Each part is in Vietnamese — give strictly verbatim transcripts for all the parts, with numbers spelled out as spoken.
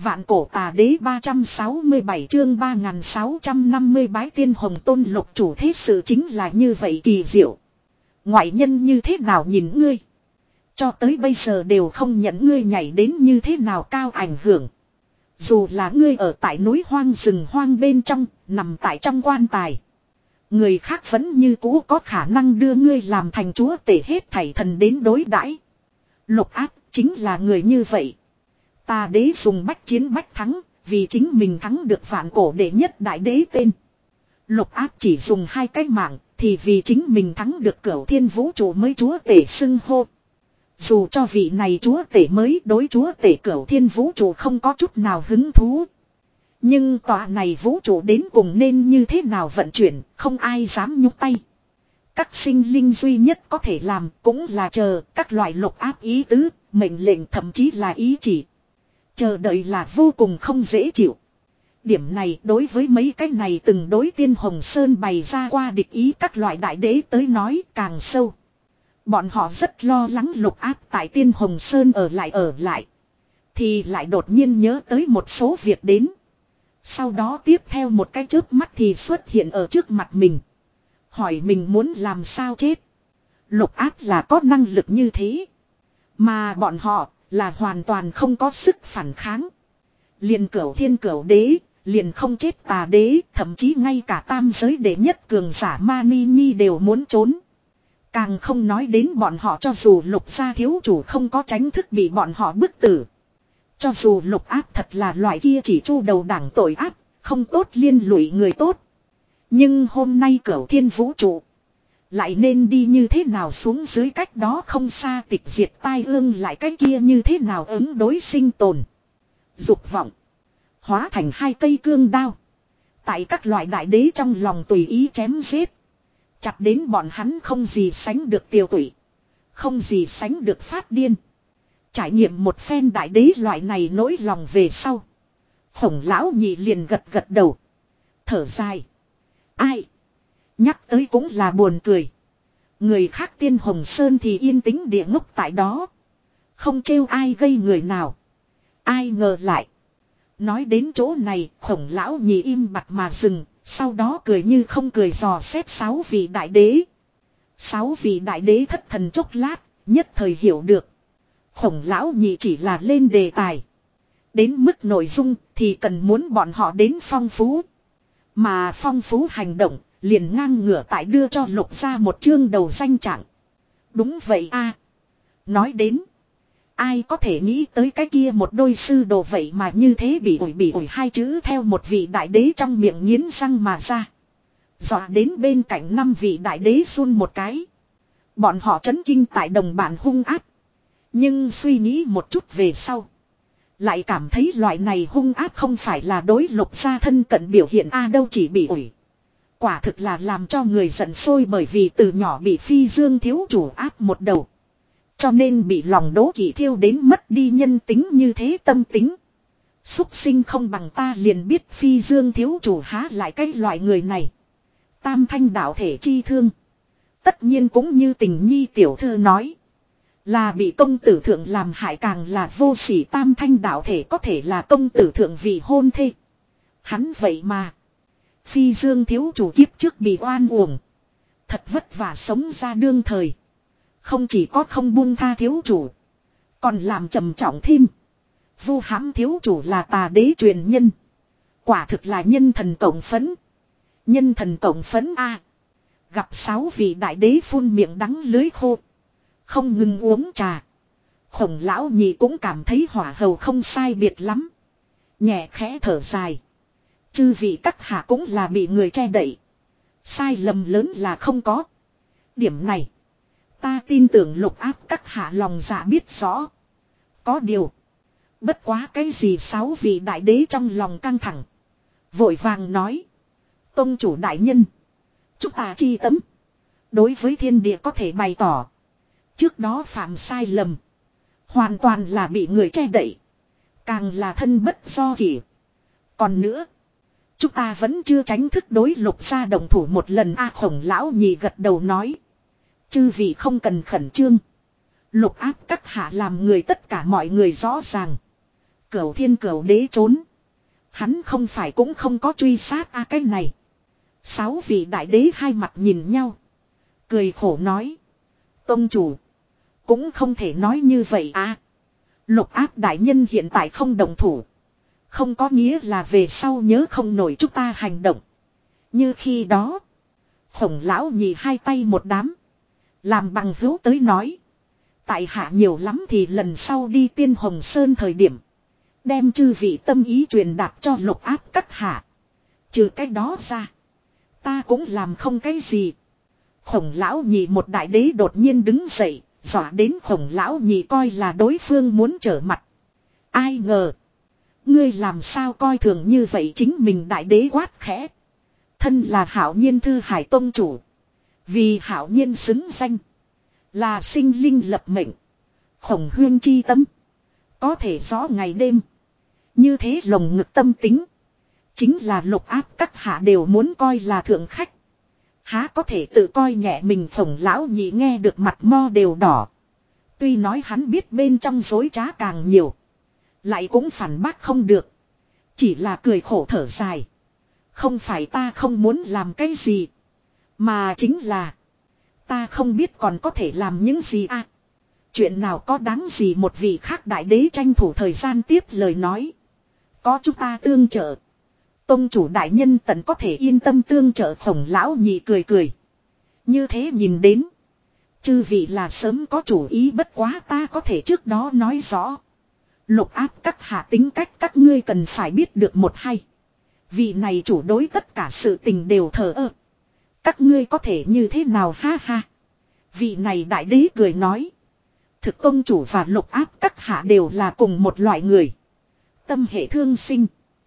Vạn cổ tà đế ba trăm sáu mươi bảy chương ba nghìn sáu trăm năm mươi bái tiên hồng tôn lục chủ thế sự chính là như vậy kỳ diệu. Ngoại nhân như thế nào nhìn ngươi. Cho tới bây giờ đều không nhận ngươi nhảy đến như thế nào cao ảnh hưởng. Dù là ngươi ở tại núi hoang rừng hoang bên trong, nằm tại trong quan tài. Người khác vẫn như cũ có khả năng đưa ngươi làm thành chúa tể hết thảy thần đến đối đãi. Lục áp chính là người như vậy. Tà đế dùng bách chiến bách thắng, vì chính mình thắng được vạn cổ đệ nhất đại đế tên. Lục áp chỉ dùng hai cái mạng, thì vì chính mình thắng được cửu thiên vũ trụ mới chúa tể xưng hô. Dù cho vị này chúa tể mới đối chúa tể cửu thiên vũ trụ không có chút nào hứng thú. Nhưng tòa này vũ trụ đến cùng nên như thế nào vận chuyển, không ai dám nhúc tay. Các sinh linh duy nhất có thể làm cũng là chờ các loại lục áp ý tứ, mệnh lệnh thậm chí là ý chỉ. Chờ đợi là vô cùng không dễ chịu. Điểm này đối với mấy cái này từng đối tiên Hồng Sơn bày ra qua địch ý các loại đại đế tới nói càng sâu. Bọn họ rất lo lắng lục áp tại tiên Hồng Sơn ở lại ở lại. Thì lại đột nhiên nhớ tới một số việc đến. Sau đó tiếp theo một cái chớp mắt thì xuất hiện ở trước mặt mình. Hỏi mình muốn làm sao chết. Lục áp là có năng lực như thế. Mà bọn họ là hoàn toàn không có sức phản kháng. Liền cửu thiên cửu đế, liền không chết tà đế, thậm chí ngay cả tam giới đệ nhất cường giả Mani Nhi đều muốn trốn. Càng không nói đến bọn họ cho dù lục gia thiếu chủ không có tránh thức bị bọn họ bức tử. Cho dù lục áp thật là loại kia chỉ chu đầu đảng tội ác, không tốt liên lụy người tốt. Nhưng hôm nay cửu thiên vũ trụ lại nên đi như thế nào xuống dưới cách đó không xa tịch diệt tai ương lại cái kia như thế nào ứng đối sinh tồn. Dục vọng hóa thành hai cây cương đao. Tại các loại đại đế trong lòng tùy ý chém giết. Chặt đến bọn hắn không gì sánh được tiêu tụy. Không gì sánh được phát điên. Trải nghiệm một phen đại đế loại này nỗi lòng về sau. Khổng lão nhị liền gật gật đầu. Thở dài. Ai? Nhắc tới cũng là buồn cười. Người khác tiên Hồng Sơn thì yên tĩnh địa ngốc tại đó. Không trêu ai gây người nào. Ai ngờ lại. Nói đến chỗ này khổng lão nhị im bặt mà dừng. Sau đó cười như không cười dò xét sáu vị đại đế. Sáu vị đại đế thất thần chốc lát. Nhất thời hiểu được. Khổng lão nhị chỉ là lên đề tài. Đến mức nội dung thì cần muốn bọn họ đến phong phú. Mà phong phú hành động liền ngang ngửa tại đưa cho lục ra một chương đầu danh trạng. Đúng vậy a. Nói đến. Ai có thể nghĩ tới cái kia một đôi sư đồ vậy mà như thế bị ủi bị ủi hai chữ theo một vị đại đế trong miệng nghiến răng mà ra. Dọa đến bên cạnh năm vị đại đế run một cái. Bọn họ chấn kinh tại đồng bản hung ác. Nhưng suy nghĩ một chút về sau. Lại cảm thấy loại này hung ác không phải là đối lục gia thân cận biểu hiện a đâu chỉ bị ủi. Quả thực là làm cho người giận sôi bởi vì từ nhỏ bị phi dương thiếu chủ áp một đầu. Cho nên bị lòng đố kỵ thiêu đến mất đi nhân tính như thế tâm tính. Súc sinh không bằng ta liền biết phi dương thiếu chủ há lại cái loại người này. Tam thanh đạo thể chi thương. Tất nhiên cũng như tình nhi tiểu thư nói. Là bị công tử thượng làm hại càng là vô sỉ tam thanh đạo thể có thể là công tử thượng vị hôn thê. Hắn vậy mà. Phi dương thiếu chủ kiếp trước bị oan uổng. Thật vất vả sống ra đương thời. Không chỉ có không buông tha thiếu chủ. Còn làm trầm trọng thêm. Vu hãm thiếu chủ là tà đế truyền nhân. Quả thực là nhân thần cộng phấn. Nhân thần cộng phấn a. Gặp sáu vị đại đế phun miệng đắng lưới khô. Không ngừng uống trà. Khổng lão nhị cũng cảm thấy hỏa hầu không sai biệt lắm. Nhẹ khẽ thở dài. Chư vị các hạ cũng là bị người che đậy. Sai lầm lớn là không có. Điểm này. Ta tin tưởng lục áp các hạ lòng dạ biết rõ. Có điều. Bất quá cái gì sáu vị đại đế trong lòng căng thẳng. Vội vàng nói. Tông chủ đại nhân. Chúng ta chi tấm. Đối với thiên địa có thể bày tỏ. Trước đó phạm sai lầm. Hoàn toàn là bị người che đậy. Càng là thân bất do kỷ. Còn nữa. Chúng ta vẫn chưa tránh thức đối lục gia đồng thủ một lần a khổng lão nhị gật đầu nói. Chư vị không cần khẩn trương. Lục áp các hạ làm người tất cả mọi người rõ ràng. Cửu thiên cửu đế trốn. Hắn không phải cũng không có truy sát a à cái này. Sáu vị đại đế hai mặt nhìn nhau. Cười khổ nói. Tông chủ. Cũng không thể nói như vậy à. Lục áp đại nhân hiện tại không động thủ. Không có nghĩa là về sau nhớ không nổi chúng ta hành động. Như khi đó. Khổng lão nhị hai tay một đám. Làm bằng hữu tới nói. Tại hạ nhiều lắm thì lần sau đi Tiên Hồng Sơn thời điểm. Đem chư vị tâm ý truyền đạt cho lục áp các hạ. Trừ cái đó ra. Ta cũng làm không cái gì. Khổng lão nhị một đại đế đột nhiên đứng dậy. Dọa đến khổng lão nhị coi là đối phương muốn trở mặt. Ai ngờ. Ngươi làm sao coi thường như vậy chính mình đại đế quát khẽ. Thân là hạo nhiên thư hải tông chủ. Vì hạo nhiên xứng danh. Là sinh linh lập mệnh. Khổng huyên chi tâm. Có thể rõ ngày đêm. Như thế lồng ngực tâm tính. Chính là lục áp các hạ đều muốn coi là thượng khách. Há có thể tự coi nhẹ mình. Khổng lão nhị nghe được mặt mo đều đỏ. Tuy nói hắn biết bên trong dối trá càng nhiều. Lại cũng phản bác không được. Chỉ là cười khổ thở dài. Không phải ta không muốn làm cái gì. Mà chính là. Ta không biết còn có thể làm những gì à. Chuyện nào có đáng gì một vị khác đại đế tranh thủ thời gian tiếp lời nói. Có chúng ta tương trợ. Tông chủ đại nhân tận có thể yên tâm tương trợ. Khổng lão nhị cười cười. Như thế nhìn đến. Chư vị là sớm có chủ ý bất quá ta có thể trước đó nói rõ. Lục áp các hạ tính cách các ngươi cần phải biết được một hay. Vị này chủ đối tất cả sự tình đều thờ ơ. Các ngươi có thể như thế nào ha ha. Vị này đại đế cười nói. Thực tông chủ và lục áp các hạ đều là cùng một loại người. Tâm hệ thương sinh.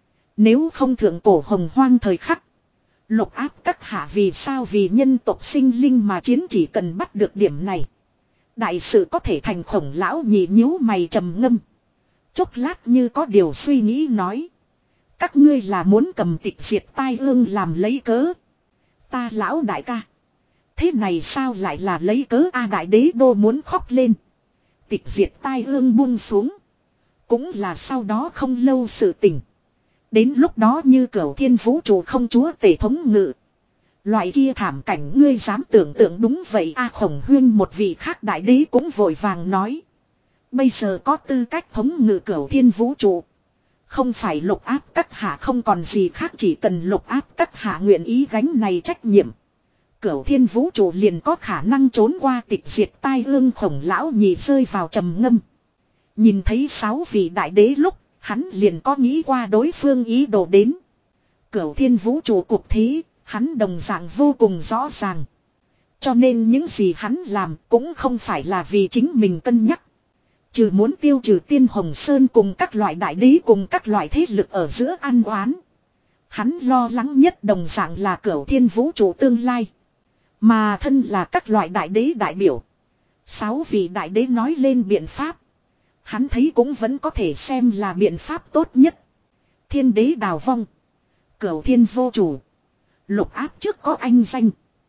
Nếu không thượng cổ hồng hoang thời khắc. Lục áp các hạ vì sao vì nhân tộc sinh linh mà chiến chỉ cần bắt được điểm này. Đại sự có thể thành. Khổng lão nhị nhíu mày trầm ngâm. Chốc lát như có điều suy nghĩ nói. Các ngươi là muốn cầm tịch diệt tai ương làm lấy cớ. Ta lão đại ca. Thế này sao lại là lấy cớ a đại đế đô muốn khóc lên. Tịch diệt tai ương buông xuống. Cũng là sau đó không lâu sự tình. Đến lúc đó như cửu thiên vũ trụ không chúa tể thống ngự. Loại kia thảm cảnh ngươi dám tưởng tượng đúng vậy a khổng huyên một vị khác đại đế cũng vội vàng nói. Bây giờ có tư cách thống ngự cửu thiên vũ trụ. Không phải lục áp các hạ không còn gì khác chỉ cần lục áp các hạ nguyện ý gánh này trách nhiệm. Cửu thiên vũ trụ liền có khả năng trốn qua tịch diệt tai ương. Khổng lão nhị rơi vào trầm ngâm. Nhìn thấy sáu vị đại đế lúc hắn liền có nghĩ qua đối phương ý đồ đến. Cửu thiên vũ trụ cuộc thế hắn đồng dạng vô cùng rõ ràng. Cho nên những gì hắn làm cũng không phải là vì chính mình cân nhắc. Trừ muốn tiêu trừ Tiên Hồng Sơn cùng các loại đại đế cùng các loại thế lực ở giữa ăn oán. Hắn lo lắng nhất đồng dạng là cửu thiên vũ trụ tương lai. Mà thân là các loại đại đế đại biểu. Sáu vị đại đế nói lên biện pháp. Hắn thấy cũng vẫn có thể xem là biện pháp tốt nhất. Thiên đế đào vong. Cửu thiên vô chủ. Lục áp trước có anh danh.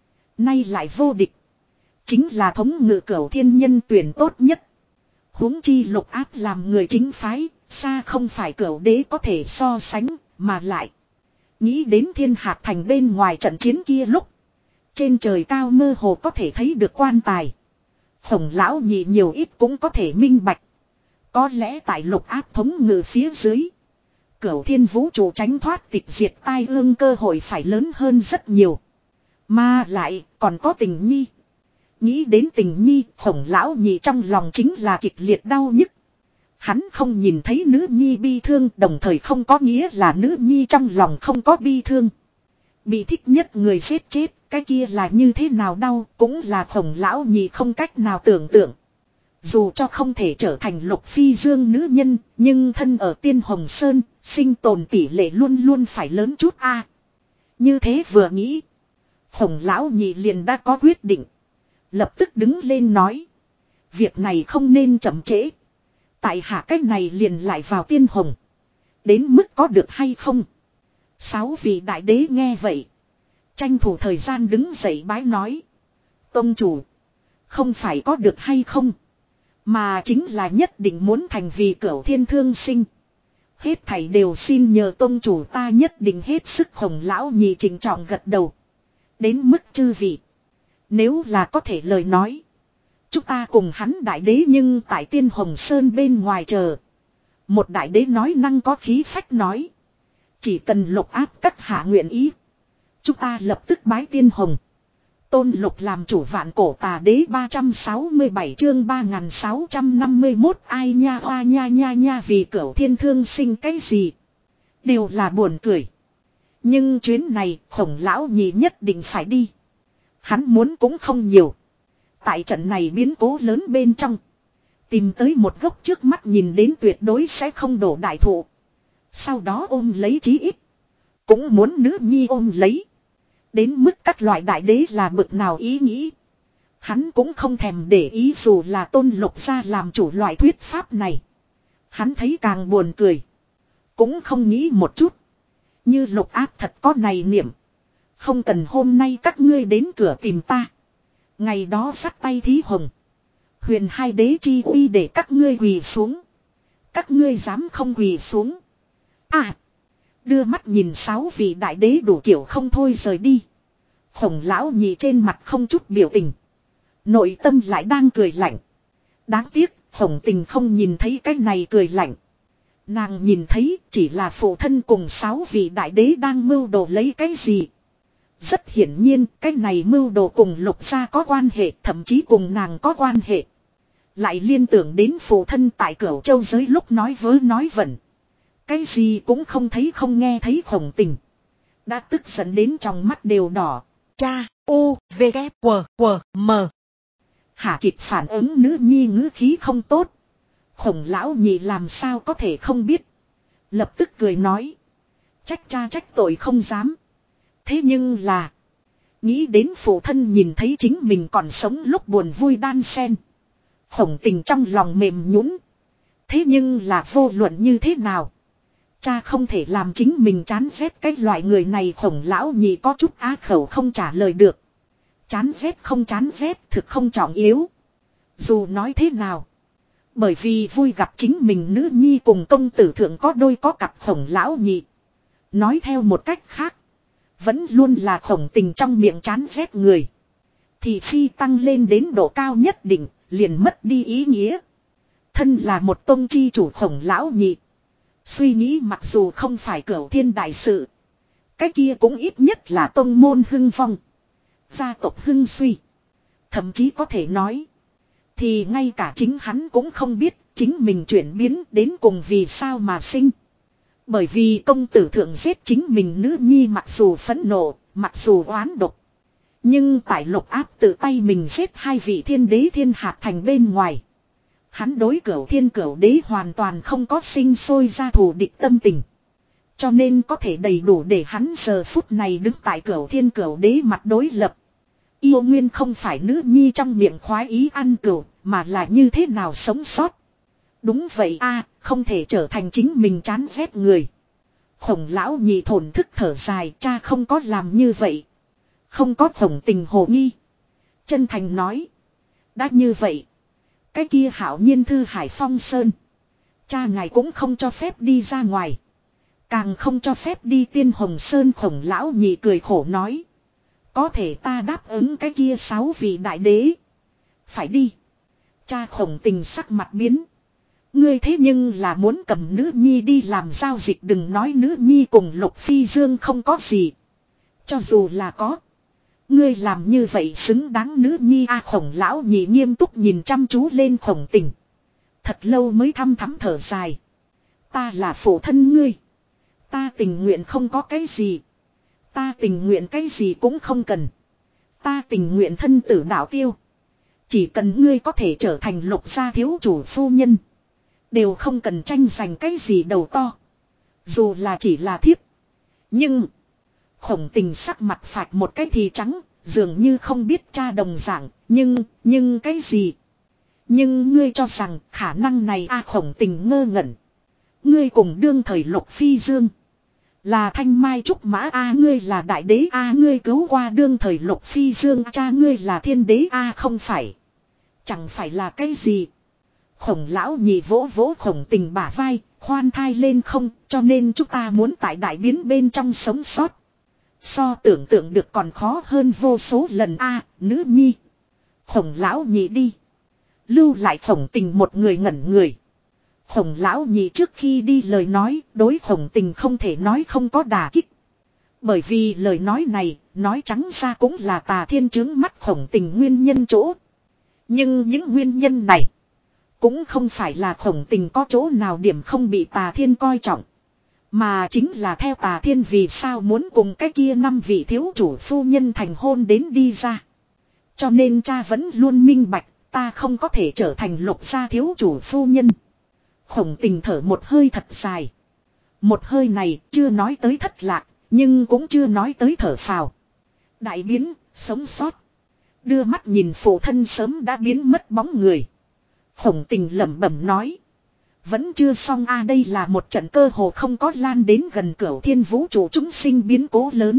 Nay lại vô địch. Chính là thống ngự cửu thiên nhân tuyển tốt nhất. Huống chi lục áp làm người chính phái. Xa không phải cửu đế có thể so sánh. Mà lại. Nghĩ đến thiên hạt thành bên ngoài trận chiến kia lúc. Trên trời cao mơ hồ có thể thấy được quan tài. Khổng lão nhị nhiều ít cũng có thể minh bạch. Có lẽ tại lục áp thống ngự phía dưới. Cửu thiên vũ trụ tránh thoát tịch diệt tai ương cơ hội phải lớn hơn rất nhiều. Mà lại còn có tình nhi. Nghĩ đến tình nhi khổng lão nhị trong lòng chính là kịch liệt đau nhức. Hắn không nhìn thấy nữ nhi bi thương đồng thời không có nghĩa là nữ nhi trong lòng không có bi thương. Bị thích nhất người giết chết cái kia là như thế nào đau cũng là khổng lão nhị không cách nào tưởng tượng. Dù cho không thể trở thành lục phi dương nữ nhân, nhưng thân ở Tiên Hồng Sơn, sinh tồn tỷ lệ luôn luôn phải lớn chút a. Như thế vừa nghĩ, khổng lão nhị liền đã có quyết định. Lập tức đứng lên nói. Việc này không nên chậm trễ. Tại hạ cách này liền lại vào Tiên Hồng. Đến mức có được hay không? Sáu vị đại đế nghe vậy. Tranh thủ thời gian đứng dậy bái nói. Tông chủ. Không phải có được hay không? Mà chính là nhất định muốn thành vì cửu thiên thương sinh. Hết thảy đều xin nhờ tôn chủ ta nhất định hết sức. Khổng lão nhị trịnh trọng gật đầu. Đến mức chư vị. Nếu là có thể lời nói. Chúng ta cùng hắn đại đế nhưng tại Tiên Hồng Sơn bên ngoài chờ. Một đại đế nói năng có khí phách nói. Chỉ cần Lục Áp các hạ nguyện ý. Chúng ta lập tức bái Tiên Hồng. Tôn Lục làm chủ vạn cổ tà đế ba trăm sáu mươi bảy chương ba nghìn sáu trăm năm mươi mốt. Ai nha hoa nha nha nha vì cửu thiên thương sinh cái gì. Đều là buồn cười. Nhưng chuyến này khổng lão nhị nhất định phải đi. Hắn muốn cũng không nhiều. Tại trận này biến cố lớn bên trong. Tìm tới một gốc trước mắt nhìn đến tuyệt đối sẽ không đổ đại thụ. Sau đó ôm lấy chí ít. Cũng muốn nữ nhi ôm lấy. Đến mức các loại đại đế là bực nào ý nghĩ. Hắn cũng không thèm để ý dù là Tôn Lục ra làm chủ loại thuyết pháp này. Hắn thấy càng buồn cười. Cũng không nghĩ một chút. Như Lục Áp thật có này niệm. Không cần hôm nay các ngươi đến cửa tìm ta. Ngày đó sắt tay thí hồng. Huyền hai đế chi uy để các ngươi quỳ xuống. Các ngươi dám không quỳ xuống. À. Đưa mắt nhìn sáu vị đại đế đủ kiểu không thôi rời đi. Khổng lão nhị trên mặt không chút biểu tình. Nội tâm lại đang cười lạnh. Đáng tiếc Khổng Tình không nhìn thấy cái này cười lạnh. Nàng nhìn thấy chỉ là phụ thân cùng sáu vị đại đế đang mưu đồ lấy cái gì. Rất hiển nhiên cái này mưu đồ cùng Lục gia có quan hệ, thậm chí cùng nàng có quan hệ. Lại liên tưởng đến phụ thân tại Cửu Châu giới lúc nói vớ nói vẩn. Cái gì cũng không thấy không nghe thấy Khổng Tình. Đã tức giận đến trong mắt đều đỏ. Cha, u, v, k, w, w, m. Hả kịp phản ứng nữ nhi ngữ khí không tốt. Khổng lão nhị làm sao có thể không biết. Lập tức cười nói. Trách cha trách tội không dám. Thế nhưng là. Nghĩ đến phụ thân nhìn thấy chính mình còn sống lúc buồn vui đan xen. Khổng Tình trong lòng mềm nhũn. Thế nhưng là vô luận như thế nào. Cha không thể làm chính mình chán ghét cái loại người này. Khổng lão nhị có chút á khẩu không trả lời được. Chán ghét không chán ghét thực không trọng yếu. Dù nói thế nào. Bởi vì vui gặp chính mình nữ nhi cùng công tử thượng có đôi có cặp Khổng lão nhị. Nói theo một cách khác. Vẫn luôn là Khổng Tình trong miệng chán ghét người. Thì phi tăng lên đến độ cao nhất định. Liền mất đi ý nghĩa. Thân là một tông chi chủ Khổng lão nhị. Suy nghĩ mặc dù không phải cửu thiên đại sự. Cái kia cũng ít nhất là tông môn hưng phong. Gia tộc hưng suy. Thậm chí có thể nói. Thì ngay cả chính hắn cũng không biết chính mình chuyển biến đến cùng vì sao mà sinh. Bởi vì công tử thượng giết chính mình nữ nhi mặc dù phẫn nộ, mặc dù oán độc. Nhưng tại Lục Áp tự tay mình giết hai vị thiên đế thiên hạt thành bên ngoài. Hắn đối cửu thiên cửu đế hoàn toàn không có sinh sôi ra thù địch tâm tình. Cho nên có thể đầy đủ để hắn giờ phút này đứng tại cửu thiên cửu đế mặt đối lập. Yêu nguyên không phải nữ nhi trong miệng khoái ý ăn cửu, mà là như thế nào sống sót. Đúng vậy a, không thể trở thành chính mình chán ghét người. Khổng lão nhị thổn thức thở dài, cha không có làm như vậy. Không có Khổng Tình hồ nghi. Chân thành nói. Đã như vậy. Cái kia hảo nhiên thư Hải Phong Sơn. Cha ngài cũng không cho phép đi ra ngoài. Càng không cho phép đi Tiên Hồng Sơn. Khổng lão nhị cười khổ nói. Có thể ta đáp ứng cái kia sáu vị đại đế. Phải đi. Cha Khổng Tình sắc mặt biến. Ngươi thế nhưng là muốn cầm nữ nhi đi làm giao dịch, đừng nói nữ nhi cùng Lục Phi Dương không có gì. Cho dù là có. Ngươi làm như vậy xứng đáng nữ nhi a. Khổng lão nhị nghiêm túc nhìn chăm chú lên Khổng Tình. Thật lâu mới thăm thắm thở dài. Ta là phụ thân ngươi. Ta tình nguyện không có cái gì. Ta tình nguyện cái gì cũng không cần. Ta tình nguyện thân tử đạo tiêu. Chỉ cần ngươi có thể trở thành Lục gia thiếu chủ phu nhân. Đều không cần tranh giành cái gì đầu to. Dù là chỉ là thiếp. Nhưng. Khổng Tình sắc mặt phạch một cái thì trắng. Dường như không biết cha đồng dạng. Nhưng. Nhưng cái gì. Nhưng ngươi cho rằng khả năng này a. Khổng Tình ngơ ngẩn. Ngươi cùng đương thời Lục Phi Dương. Là thanh mai trúc mã a. Ngươi là đại đế a. Ngươi cứu qua đương thời Lục Phi Dương. Cha ngươi là thiên đế a. Không phải. Chẳng phải là cái gì. Khổng lão nhị vỗ vỗ Khổng Tình bả vai. khoan thai lên không, cho nên chúng ta muốn tại đại biến bên trong sống sót. So tưởng tượng được còn khó hơn vô số lần a nữ nhi. Khổng lão nhị đi. Lưu lại Khổng Tình một người ngẩn người. Khổng lão nhị trước khi đi lời nói, đối Khổng Tình không thể nói không có đả kích. Bởi vì lời nói này, nói trắng ra cũng là Tà Thiên trướng mắt Khổng Tình nguyên nhân chỗ. Nhưng những nguyên nhân này, cũng không phải là Khổng Tình có chỗ nào điểm không bị Tà Thiên coi trọng. Mà chính là theo Tà Thiên vì sao muốn cùng cái kia năm vị thiếu chủ phu nhân thành hôn đến đi ra. Cho nên cha vẫn luôn minh bạch, ta không có thể trở thành Lục gia thiếu chủ phu nhân. Khổng Tình thở một hơi thật dài. Một hơi này chưa nói tới thất lạc, nhưng cũng chưa nói tới thở phào. Đại biến, sống sót. Đưa mắt nhìn phụ thân sớm đã biến mất bóng người. Khổng Tình lẩm bẩm nói. Vẫn chưa xong a đây là một trận cơ hồ không có lan đến gần cửu thiên vũ trụ chúng sinh biến cố lớn.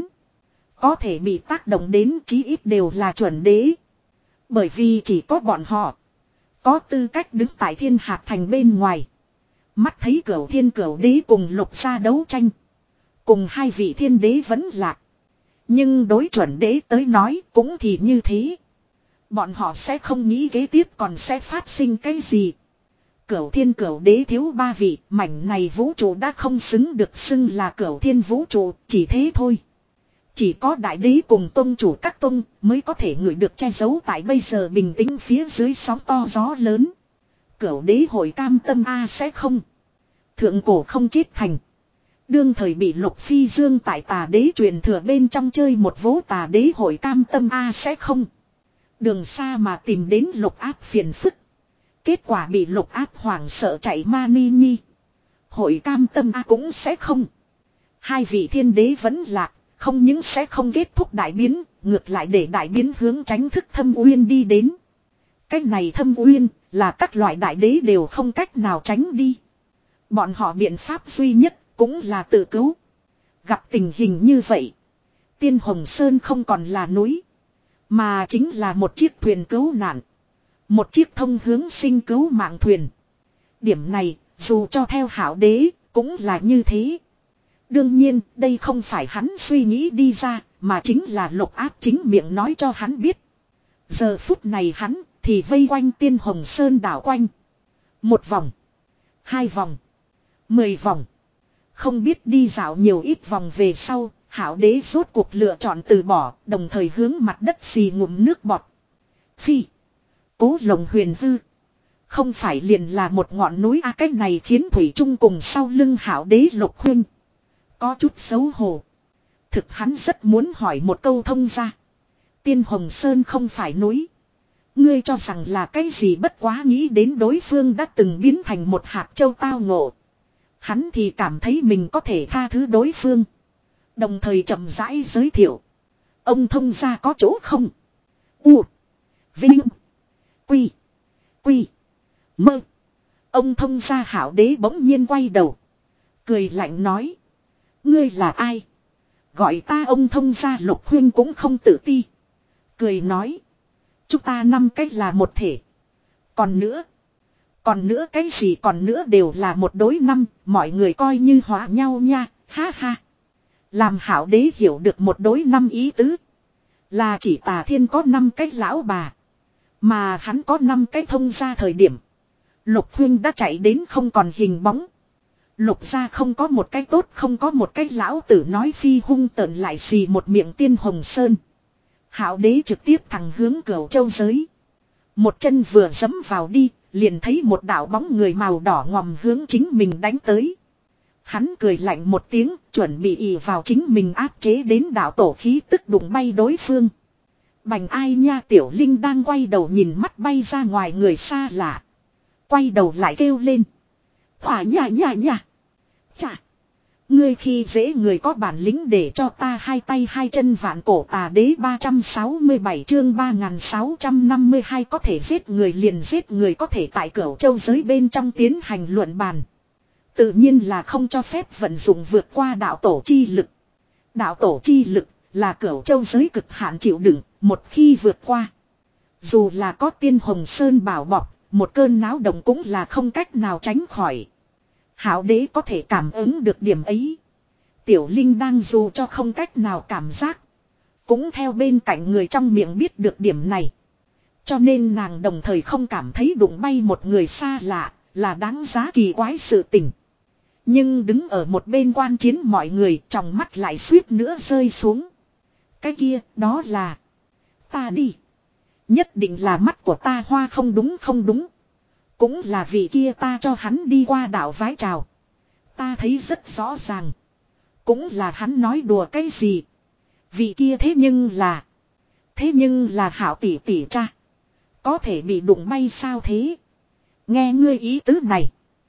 Có thể bị tác động đến chí ít đều là chuẩn đế. Bởi vì chỉ có bọn họ có tư cách đứng tại thiên hạt thành bên ngoài. Mắt thấy cửu thiên cửu đế cùng Lục gia đấu tranh. Cùng hai vị thiên đế vẫn lạc. Nhưng đối chuẩn đế tới nói cũng thì như thế. Bọn họ sẽ không nghĩ kế tiếp còn sẽ phát sinh cái gì. Cửu thiên cửu đế thiếu ba vị, mảnh này vũ trụ đã không xứng được xưng là cửu thiên vũ trụ, chỉ thế thôi. Chỉ có đại đế cùng tông chủ các tông mới có thể ngửi được che giấu tại bây giờ bình tĩnh phía dưới sóng to gió lớn. Cửu đế hội cam tâm a sẽ không. Thượng cổ không chết thành. Đương thời bị Lục Phi Dương tại Tà đế truyền thừa bên trong chơi một vố Tà đế hội cam tâm a sẽ không. Đường xa mà tìm đến Lục Áp phiền phức. Kết quả bị Lục Áp hoảng sợ chạy ma ni nhi. Hội cam tâm a cũng sẽ không. Hai vị thiên đế vẫn lạc, không những sẽ không kết thúc đại biến, ngược lại để đại biến hướng tránh thức thâm uyên đi đến. Cái này thâm uyên là các loại đại đế đều không cách nào tránh đi. Bọn họ biện pháp duy nhất cũng là tự cứu. Gặp tình hình như vậy, Tiên Hồng Sơn không còn là núi, mà chính là một chiếc thuyền cứu nạn. Một chiếc thông hướng sinh cứu mạng thuyền. Điểm này, dù cho theo Hảo đế, cũng là như thế. Đương nhiên, đây không phải hắn suy nghĩ đi ra, mà chính là Lục Áp chính miệng nói cho hắn biết. Giờ phút này hắn, thì vây quanh Tiên Hồng Sơn đảo quanh. Một vòng. Hai vòng. Mười vòng. Không biết đi dạo nhiều ít vòng về sau, Hảo đế rốt cuộc lựa chọn từ bỏ, đồng thời hướng mặt đất xì ngụm nước bọt. Phi. Cố Lồng huyền hư. Không phải liền là một ngọn núi a à, cái này khiến Thủy Trung cùng sau lưng Hảo đế Lục huynh có chút xấu hổ. Thực hắn rất muốn hỏi một câu thông ra. Tiên Hồng Sơn không phải núi. Ngươi cho rằng là cái gì bất quá nghĩ đến đối phương đã từng biến thành một hạt châu tao ngộ. Hắn thì cảm thấy mình có thể tha thứ đối phương. Đồng thời chậm rãi giới thiệu. Ông thông ra có chỗ không? U. Vinh. Quy. Quy. Mơ. Ông thông gia Hảo đế bỗng nhiên quay đầu. Cười lạnh nói. Ngươi là ai? Gọi ta ông thông gia Lục huynh cũng không tự ti. Cười nói. Chúng ta năm cách là một thể. Còn nữa. Còn nữa cái gì còn nữa đều là một đối năm. Mọi người coi như hóa nhau nha. Ha ha. Làm Hảo đế hiểu được một đối năm ý tứ. Là chỉ Tà Thiên có năm cách lão bà. Mà hắn có năm cái thông gia thời điểm. Lục huynh đã chạy đến không còn hình bóng. Lục gia không có một cái tốt, không có một cái lão tử nói phi hung tợn lại xì một miệng Tiên Hồng Sơn. Hảo đế trực tiếp thẳng hướng Cửu Châu giới. Một chân vừa giẫm vào đi, liền thấy một đạo bóng người màu đỏ ngòm hướng chính mình đánh tới. Hắn cười lạnh một tiếng, chuẩn bị ì vào chính mình áp chế đến đạo tổ khí tức đụng bay đối phương. Bành ai nha, Tiểu Linh đang quay đầu nhìn mắt bay ra ngoài người xa lạ. Quay đầu lại kêu lên. Khỏa nha nha nha. Chà. Ngươi khi dễ người có bản lĩnh để cho ta hai tay hai chân vạn cổ Tà đế ba trăm sáu mươi bảy chương ba nghìn sáu trăm năm mươi hai có thể giết người liền giết người, có thể tại Cửu Châu giới bên trong tiến hành luận bàn. Tự nhiên là không cho phép vận dụng vượt qua đạo tổ chi lực. Đạo tổ chi lực là Cửu Châu giới cực hạn chịu đựng, một khi vượt qua. Dù là có Tiên Hồng Sơn bảo bọc, một cơn náo động cũng là không cách nào tránh khỏi. Hảo đế có thể cảm ứng được điểm ấy. Tiểu Linh đang dù cho không cách nào cảm giác. Cũng theo bên cạnh người trong miệng biết được điểm này. Cho nên nàng đồng thời không cảm thấy đụng bay một người xa lạ là đáng giá kỳ quái sự tình. Nhưng đứng ở một bên quan chiến mọi người trong mắt lại suýt nữa rơi xuống. Cái kia đó là. Ta đi. Nhất định là mắt của ta hoa không đúng không đúng. Cũng là vị kia ta cho hắn đi qua đảo vái chào. Ta thấy rất rõ ràng. Cũng là hắn nói đùa cái gì. Vị kia thế nhưng là. Thế nhưng là hảo tỷ tỷ cha. Có thể bị đụng bay sao thế. Nghe ngươi ý tứ này.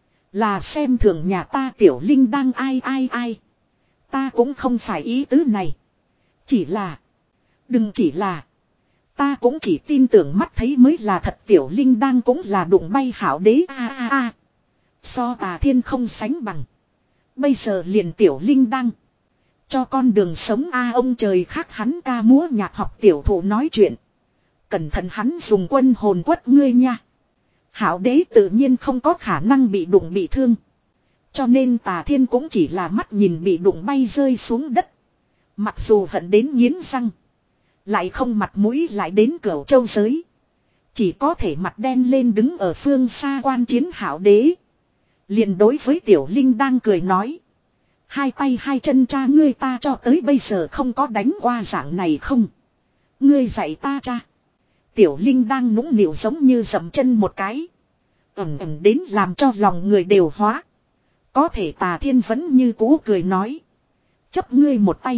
Là xem thường nhà ta Tiểu Linh đang ai ai ai. Ta cũng không phải ý tứ này. Chỉ là. Đừng chỉ là. Ta cũng chỉ tin tưởng mắt thấy mới là thật. Tiểu Linh đang cũng là đụng bay hảo đế a a a. So Tà Thiên không sánh bằng. Bây giờ liền Tiểu Linh đang. Cho con đường sống a ông trời khác hắn ca múa nhạc học tiểu thụ nói chuyện. Cẩn thận hắn dùng quân hồn quất ngươi nha. Hảo đế tự nhiên không có khả năng bị đụng bị thương. Cho nên Tà Thiên cũng chỉ là mắt nhìn bị đụng bay rơi xuống đất. Mặc dù hận đến nghiến răng. Lại không mặt mũi lại đến Cửu Châu giới. Chỉ có thể mặt đen lên đứng ở phương xa quan chiến hảo đế. Liền đối với Tiểu Linh đang cười nói. Hai tay hai chân cha ngươi ta cho tới bây giờ không có đánh qua dạng này không. Ngươi dạy ta cha. Tiểu Linh đang nũng nịu giống như dậm chân một cái. Ẩm ẩm đến làm cho lòng người đều hóa. Có thể Tà Thiên vẫn như cũ cười nói. Chấp ngươi một tay.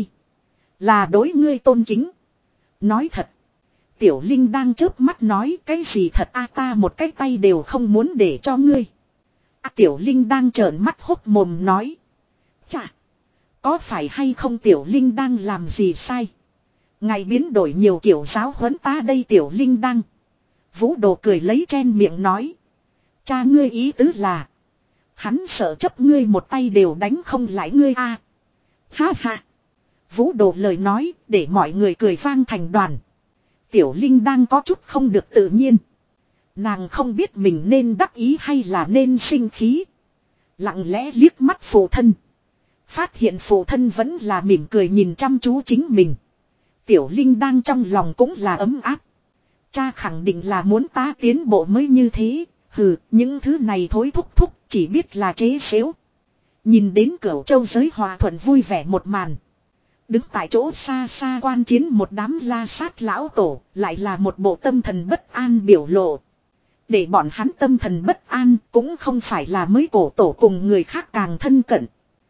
Là đối ngươi tôn kính. Nói thật. Tiểu Linh đang chớp mắt nói cái gì thật a ta một cái tay đều không muốn để cho ngươi. À, Tiểu Linh đang trợn mắt hốc mồm nói. Chà. Có phải hay không Tiểu Linh đang làm gì sai. Ngày biến đổi nhiều kiểu giáo huấn ta đây Tiểu Linh đang. Vũ Đồ cười lấy chen miệng nói. Cha ngươi ý tứ là. Hắn sợ chấp ngươi một tay đều đánh không lại ngươi a. À. Ha ha. Vũ Đồ lời nói để mọi người cười vang thành đoàn. Tiểu Linh đang có chút không được tự nhiên. Nàng không biết mình nên đắc ý hay là nên sinh khí. Lặng lẽ liếc mắt phụ thân. Phát hiện phụ thân vẫn là mỉm cười nhìn chăm chú chính mình. Tiểu Linh đang trong lòng cũng là ấm áp. Cha khẳng định là muốn ta tiến bộ mới như thế. Hừ, những thứ này thối thúc thúc chỉ biết là chế xếu. Nhìn đến Cửu Châu giới hòa thuận vui vẻ một màn. Đứng tại chỗ xa xa quan chiến một đám la sát lão tổ, lại là một bộ tâm thần bất an biểu lộ. Để bọn hắn tâm thần bất an cũng không phải là mới cổ tổ cùng người khác càng thân cận.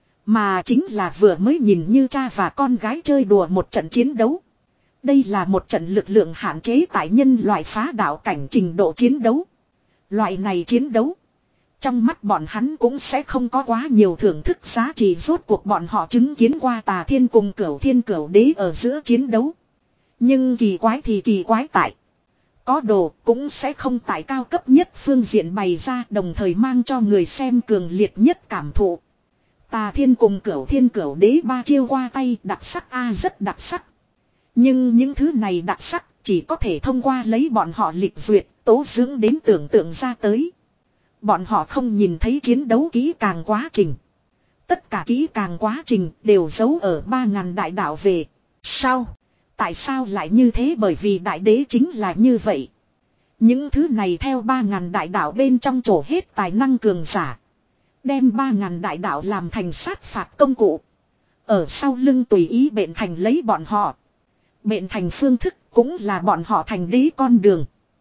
Mà chính là vừa mới nhìn như cha và con gái chơi đùa một trận chiến đấu. Đây là một trận lực lượng hạn chế tại nhân loại phá đảo cảnh trình độ chiến đấu. Loại này chiến đấu. Trong mắt bọn hắn cũng sẽ không có quá nhiều thưởng thức giá trị rốt cuộc bọn họ chứng kiến qua Tà Thiên cùng Cửu Thiên Cửu Đế ở giữa chiến đấu. Nhưng kỳ quái thì kỳ quái tại. Có đồ cũng sẽ không tại cao cấp nhất phương diện bày ra đồng thời mang cho người xem cường liệt nhất cảm thụ. Tà Thiên cùng Cửu Thiên Cửu Đế ba chiêu qua tay đặc sắc a rất đặc sắc. Nhưng những thứ này đặc sắc chỉ có thể thông qua lấy bọn họ lịch duyệt tố dưỡng đến tưởng tượng ra tới. Bọn họ không nhìn thấy chiến đấu kỹ càng quá trình. Tất cả kỹ càng quá trình đều giấu ở ba ngàn đại đạo về. Sao? Tại sao lại như thế? Bởi vì đại đế chính là như vậy. Những thứ này theo ba ngàn đại đạo bên trong trổ hết tài năng cường giả. Đem ba ngàn đại đạo làm thành sát phạt công cụ. Ở sau lưng tùy ý bện thành lấy bọn họ. Bện thành phương thức cũng là bọn họ thành đế con đường.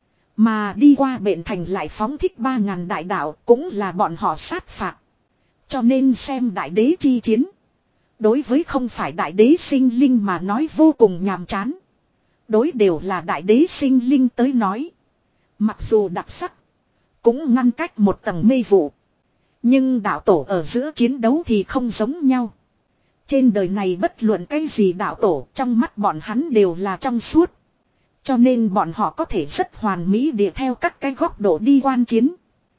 Mà đi qua bện thành lại phóng thích ba ngàn đại đạo cũng là bọn họ sát phạt. Cho nên xem đại đế chi chiến. Đối với không phải đại đế sinh linh mà nói vô cùng nhàm chán. Đối đều là đại đế sinh linh tới nói. Mặc dù đặc sắc. Cũng ngăn cách một tầng mê vụ. Nhưng đạo tổ ở giữa chiến đấu thì không giống nhau. Trên đời này bất luận cái gì đạo tổ trong mắt bọn hắn đều là trong suốt. Cho nên bọn họ có thể rất hoàn mỹ địa theo các cái góc độ đi quan chiến.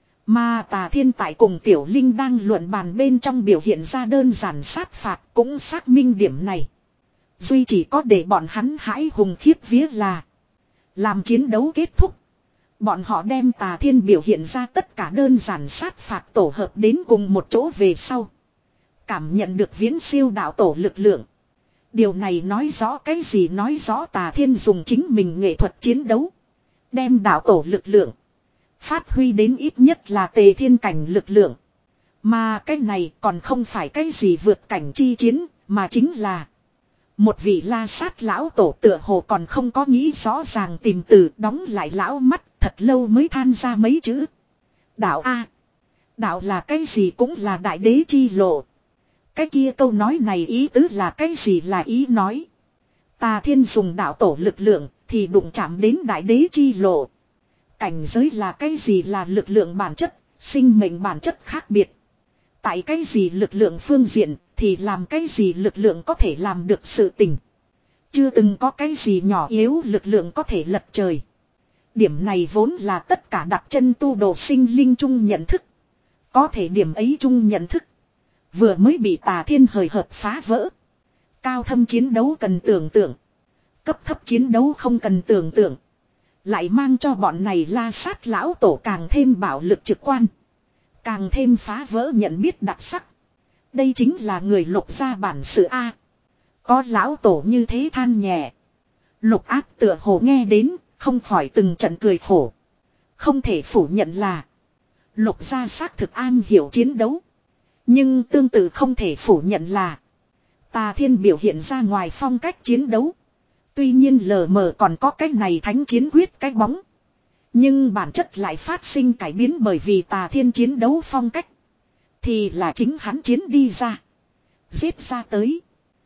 Mà Tà Thiên tại cùng Tiểu Linh đang luận bàn bên trong biểu hiện ra đơn giản sát phạt cũng xác minh điểm này. Duy chỉ có để bọn hắn hãi hùng khiếp vía là làm chiến đấu kết thúc. Bọn họ đem Tà Thiên biểu hiện ra tất cả đơn giản sát phạt tổ hợp đến cùng một chỗ về sau. Cảm nhận được viễn siêu đạo tổ lực lượng. Điều này nói rõ cái gì, nói rõ Tà Thiên dùng chính mình nghệ thuật chiến đấu. Đem đạo tổ lực lượng. Phát huy đến ít nhất là tề thiên cảnh lực lượng. Mà cái này còn không phải cái gì vượt cảnh chi chiến, mà chính là một vị La Sát lão tổ tựa hồ còn không có nghĩ rõ ràng tìm từ, đóng lại lão mắt, thật lâu mới than ra mấy chữ. Đạo A. Đạo là cái gì cũng là đại đế chi lộ. Cái kia câu nói này ý tứ là cái gì, là ý nói Tà Thiên dùng đạo tổ lực lượng thì đụng chạm đến đại đế chi lộ. Cảnh giới là cái gì, là lực lượng bản chất, sinh mệnh bản chất khác biệt. Tại cái gì lực lượng phương diện thì làm cái gì lực lượng có thể làm được sự tình. Chưa từng có cái gì nhỏ yếu lực lượng có thể lật trời. Điểm này vốn là tất cả đặt chân tu đồ sinh linh chung nhận thức. Có thể điểm ấy chung nhận thức vừa mới bị Tà Thiên hời hợt phá vỡ. Cao thâm chiến đấu cần tưởng tượng. Cấp thấp chiến đấu không cần tưởng tượng. Lại mang cho bọn này La Sát lão tổ càng thêm bạo lực trực quan. Càng thêm phá vỡ nhận biết đặc sắc. Đây chính là người Lục gia bản sự A. Có lão tổ như thế than nhẹ. Lục Áp tựa hồ nghe đến, không khỏi từng trận cười khổ. Không thể phủ nhận là Lục gia xác thực an hiểu chiến đấu. Nhưng tương tự không thể phủ nhận là Tà Thiên biểu hiện ra ngoài phong cách chiến đấu. Tuy nhiên lờ mờ còn có cái này thánh chiến quyết cái bóng. Nhưng bản chất lại phát sinh cải biến, bởi vì Tà Thiên chiến đấu phong cách thì là chính hắn chiến đi ra. Giết ra tới.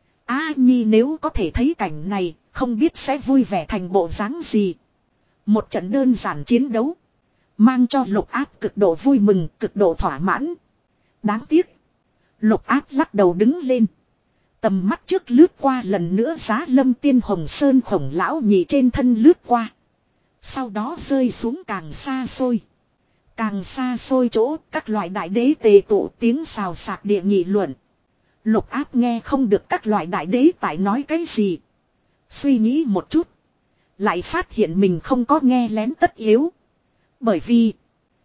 A Nhi nếu có thể thấy cảnh này, không biết sẽ vui vẻ thành bộ dáng gì. Một trận đơn giản chiến đấu mang cho Lục Áp cực độ vui mừng, cực độ thỏa mãn. Đáng tiếc Lục Áp lắc đầu đứng lên. Tầm mắt trước lướt qua lần nữa Giá Lâm Tiên Hồng Sơn khổng lão nhị trên thân lướt qua. Sau đó rơi xuống càng xa xôi. Càng xa xôi chỗ các loại đại đế tề tụ, tiếng xào xạc địa nghị luận. Lục Áp nghe không được các loại đại đế tại nói cái gì. Suy nghĩ một chút. Lại phát hiện mình không có nghe lén tất yếu. Bởi vì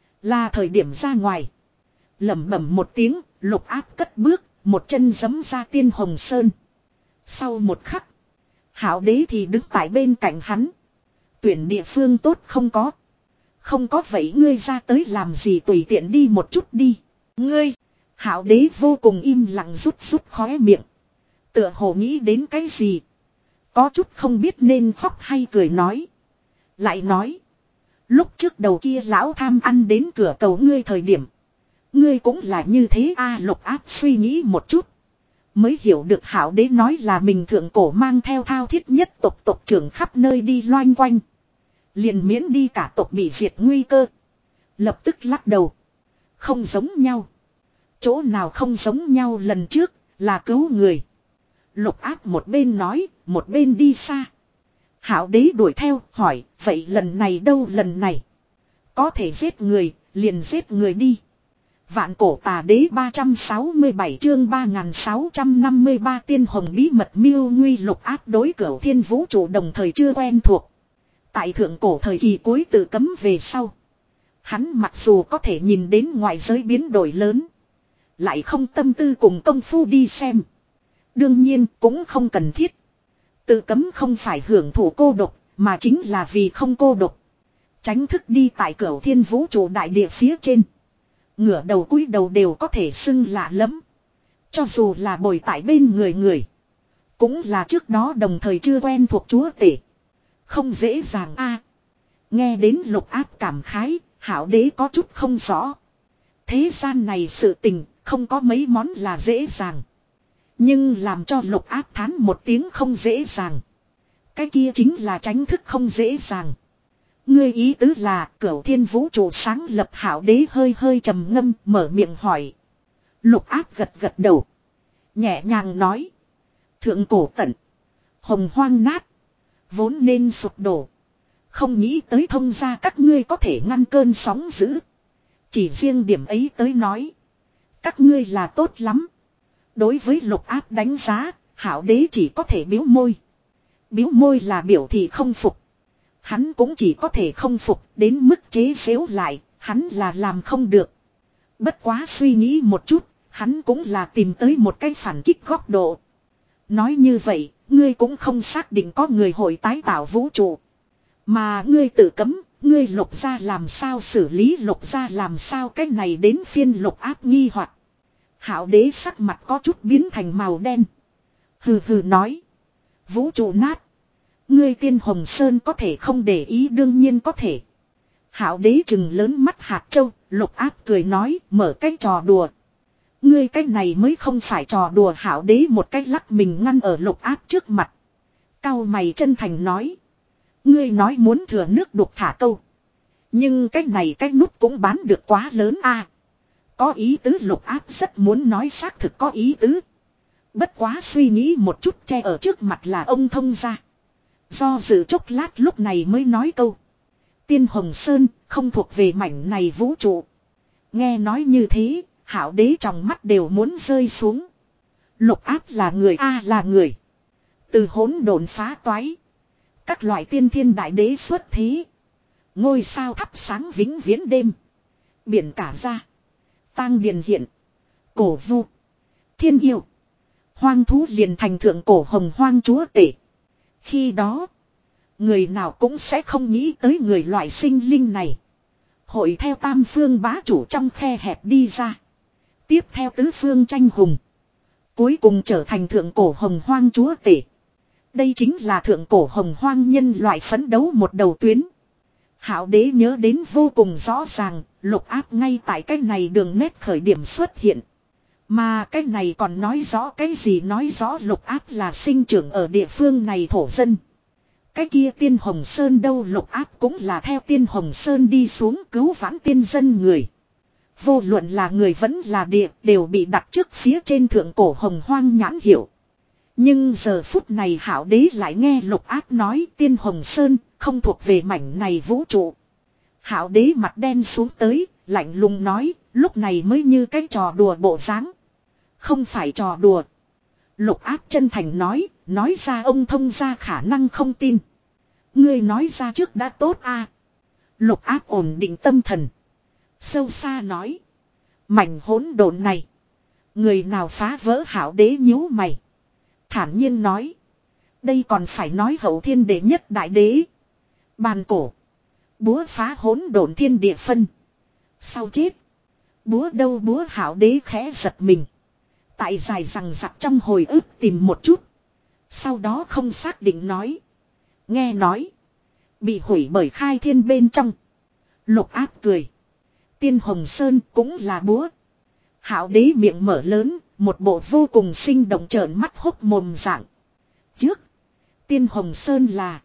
là thời điểm ra ngoài. Lẩm bẩm một tiếng, Lục Áp cất bước, một chân giẫm ra Tiên Hồng Sơn. Sau một khắc, Hạo Đế thì đứng tại bên cạnh hắn. Tuyển địa phương tốt không có. Không có vậy ngươi ra tới làm gì, tùy tiện đi một chút đi. Ngươi, Hạo Đế vô cùng im lặng rút rút khóe miệng. Tựa hồ nghĩ đến cái gì. Có chút không biết nên khóc hay cười nói. Lại nói, lúc trước đầu kia lão tham ăn đến cửa cầu ngươi thời điểm, ngươi cũng là như thế a. À, Lục Áp suy nghĩ một chút, mới hiểu được Hạo Đế nói là mình thượng cổ mang theo thao thiết nhất tộc tộc trưởng khắp nơi đi loanh quanh. Liền miễn đi cả tộc bị diệt nguy cơ. Lập tức lắc đầu. Không giống nhau. Chỗ nào không giống nhau, lần trước là cứu người. Lục Áp một bên nói, một bên đi xa. Hạo Đế đuổi theo, hỏi, vậy lần này đâu, lần này có thể giết người, liền giết người đi. Vạn Cổ Tà Đế ba trăm sáu mươi bảy chương ba nghìn sáu trăm năm mươi ba Tiên Hồng bí mật miêu nguy. Lục Áp đối Cửu Thiên vũ trụ đồng thời chưa quen thuộc. Tại thượng cổ thời kỳ cuối tự cấm về sau, hắn mặc dù có thể nhìn đến ngoại giới biến đổi lớn, lại không tâm tư cùng công phu đi xem. Đương nhiên cũng không cần thiết. Tự cấm không phải hưởng thụ cô độc, mà chính là vì không cô độc. Tránh thức đi tại Cửu Thiên vũ trụ đại địa phía trên. Ngửa đầu cúi đầu đều có thể xưng lạ lắm. Cho dù là bồi tại bên người người, cũng là trước đó đồng thời chưa quen thuộc chúa tể. Không dễ dàng a. À, nghe đến Lục Áp cảm khái, Hạo Đế có chút không rõ. Thế gian này sự tình, không có mấy món là dễ dàng. Nhưng làm cho Lục Áp thán một tiếng không dễ dàng. Cái kia chính là tránh thức không dễ dàng. Ngươi ý tứ là Cửu Thiên vũ trụ sáng lập. Hạo Đế hơi hơi trầm ngâm, mở miệng hỏi. Lục Áp gật gật đầu, nhẹ nhàng nói. Thượng cổ tận, hồng hoang nát, vốn nên sụp đổ. Không nghĩ tới thông gia các ngươi có thể ngăn cơn sóng dữ. Chỉ riêng điểm ấy tới nói, các ngươi là tốt lắm. Đối với Lục Áp đánh giá, Hạo Đế chỉ có thể biếu môi. Biếu môi là biểu thị không phục. Hắn cũng chỉ có thể không phục, đến mức chế giễu lại, hắn là làm không được. Bất quá suy nghĩ một chút, hắn cũng là tìm tới một cái phản kích góc độ. Nói như vậy, ngươi cũng không xác định có người hội tái tạo vũ trụ. Mà ngươi tự cấm, ngươi Lục gia làm sao xử lý Lục gia làm sao cái này đến phiên Lục Áp nghi hoặc. Hạo đế sắc mặt có chút biến thành màu đen. Hừ hừ nói. Vũ trụ nát. Ngươi Tiên Hồng Sơn có thể không để ý, đương nhiên có thể. Hạo đế trừng lớn mắt hạt châu, Lục Áp cười nói, mở cái trò đùa. Ngươi cái này mới không phải trò đùa. Hạo đế một cái lắc mình ngăn ở Lục Áp trước mặt. Cau mày chân thành nói. Ngươi nói muốn thừa nước đục thả câu. Nhưng cái này cái nút cũng bán được quá lớn a. Có ý tứ. Lục Áp rất muốn nói xác thực có ý tứ. Bất quá suy nghĩ một chút che ở trước mặt là ông thông gia. Do dự chốc lát lúc này mới nói câu. Tiên Hồng Sơn không thuộc về mảnh này vũ trụ. Nghe nói như thế, Hạo đế trong mắt đều muốn rơi xuống. Lục Áp là người a là người. Từ hỗn độn phá toái. Các loại tiên thiên đại đế xuất thế. Ngôi sao thắp sáng vĩnh viễn đêm. Biển cả ra. Tang điền hiện. Cổ vu. Thiên yêu. Hoang thú liền thành thượng cổ hồng hoang chúa tể. Khi đó. Người nào cũng sẽ không nghĩ tới người loại sinh linh này. Hội theo tam phương bá chủ trong khe hẹp đi ra. Tiếp theo tứ phương tranh hùng. Cuối cùng trở thành thượng cổ hồng hoang chúa tể. Đây chính là thượng cổ hồng hoang nhân loại phấn đấu một đầu tuyến. Hạo đế nhớ đến vô cùng rõ ràng, Lục Áp ngay tại cái này đường nét khởi điểm xuất hiện. Mà cái này còn nói rõ cái gì, nói rõ Lục Áp là sinh trưởng ở địa phương này thổ dân. Cái kia Tiên Hồng Sơn đâu, Lục Áp cũng là theo Tiên Hồng Sơn đi xuống cứu vãn tiên dân người. Vô luận là người vẫn là địa đều bị đặt trước phía trên thượng cổ hồng hoang nhãn hiệu. Nhưng giờ phút này Hạo đế lại nghe Lục Áp nói Tiên Hồng Sơn không thuộc về mảnh này vũ trụ. Hạo đế mặt đen xuống tới, lạnh lùng nói, lúc này mới như cái trò đùa bộ dáng. Không phải trò đùa. Lục Áp chân thành nói, nói ra ông thông gia khả năng không tin. Ngươi nói ra trước đã tốt a. Lục Áp ổn định tâm thần. Sâu xa nói. Mảnh hỗn độn này. Người nào phá vỡ? Hạo đế nhíu mày. Thản nhiên nói. Đây còn phải nói hậu thiên đệ nhất đại đế. Bàn cổ. Búa phá hỗn độn thiên địa phân. Sau chết. Búa đâu búa? Hạo đế khẽ giật mình. Tại dài rằng rặc trong hồi ức tìm một chút. Sau đó không xác định nói. Nghe nói. Bị hủy bởi khai thiên bên trong. Lục Áp cười. Tiên Hồng Sơn cũng là búa. Hạo đế miệng mở lớn. Một bộ vô cùng sinh động trợn mắt hốc mồm dạng. Trước. Tiên Hồng Sơn là.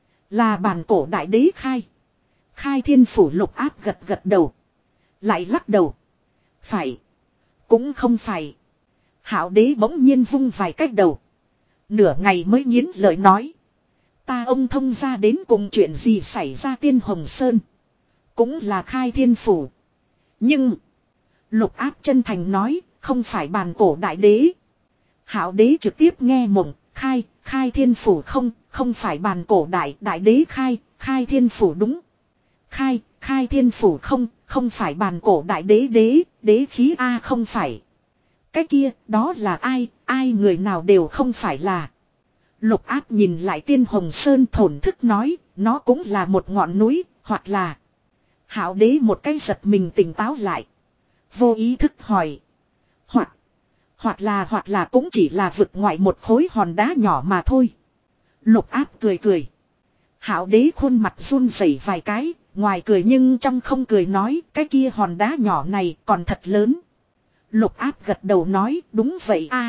Là bàn cổ đại đế khai. Khai thiên phủ. Lục Áp gật gật đầu. Lại lắc đầu. Phải. Cũng không phải. Hạo đế bỗng nhiên vung vài cách đầu. Nửa ngày mới nghiến lời nói. Ta ông thông ra đến cùng chuyện gì xảy ra? Tiên Hồng Sơn. Cũng là khai thiên phủ. Nhưng. Lục Áp chân thành nói. Không phải bàn cổ đại đế. Hạo đế trực tiếp nghe mộng. Khai. Khai thiên phủ không. Không phải bàn cổ đại. Đại đế khai. Khai thiên phủ đúng. Khai. Khai thiên phủ không. Không phải bàn cổ đại đế đế. Đế khí A không phải. Cái kia đó là ai? Ai người nào đều không phải là. Lục Áp nhìn lại Tiên Hồng Sơn thổn thức nói. Nó cũng là một ngọn núi. Hoặc là. Hạo đế một cái giật mình tỉnh táo lại. Vô ý thức hỏi. Hoặc. Hoặc là hoặc là cũng chỉ là vực ngoại một khối hòn đá nhỏ mà thôi. Lục Áp cười cười. Hạo đế khuôn mặt run rẩy vài cái. Ngoài cười nhưng trong không cười nói. Cái kia hòn đá nhỏ này còn thật lớn. Lục Áp gật đầu nói đúng vậy a.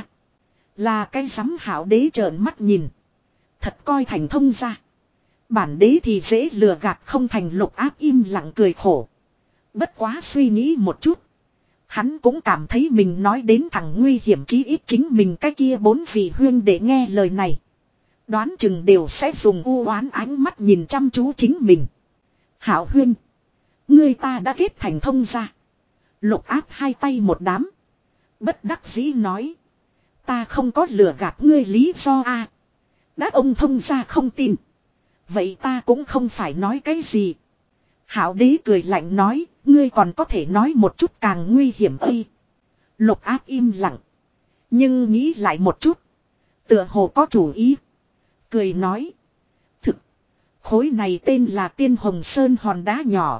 Là cái rắm? Hạo đế trợn mắt nhìn. Thật coi thành thông ra. Bản đế thì dễ lừa gạt không thành. Lục Áp im lặng cười khổ. Bất quá suy nghĩ một chút. Hắn cũng cảm thấy mình nói đến thằng nguy hiểm, chí ít chính mình cái kia bốn vị huyên để nghe lời này. Đoán chừng đều sẽ dùng u oán ánh mắt nhìn chăm chú chính mình. Hạo huyên. Ngươi ta đã kết thành thông ra. Lục Áp hai tay một đám. Bất đắc dĩ nói. Ta không có lừa gạt ngươi lý do a. Đã ông thông ra không tin. Vậy ta cũng không phải nói cái gì. Hảo đế cười lạnh nói, ngươi còn có thể nói một chút càng nguy hiểm ư. Lục áp im lặng. Nhưng nghĩ lại một chút. Tựa hồ có chủ ý. Cười nói. Thực. Khối này tên là Tiên Hồng Sơn hòn đá nhỏ.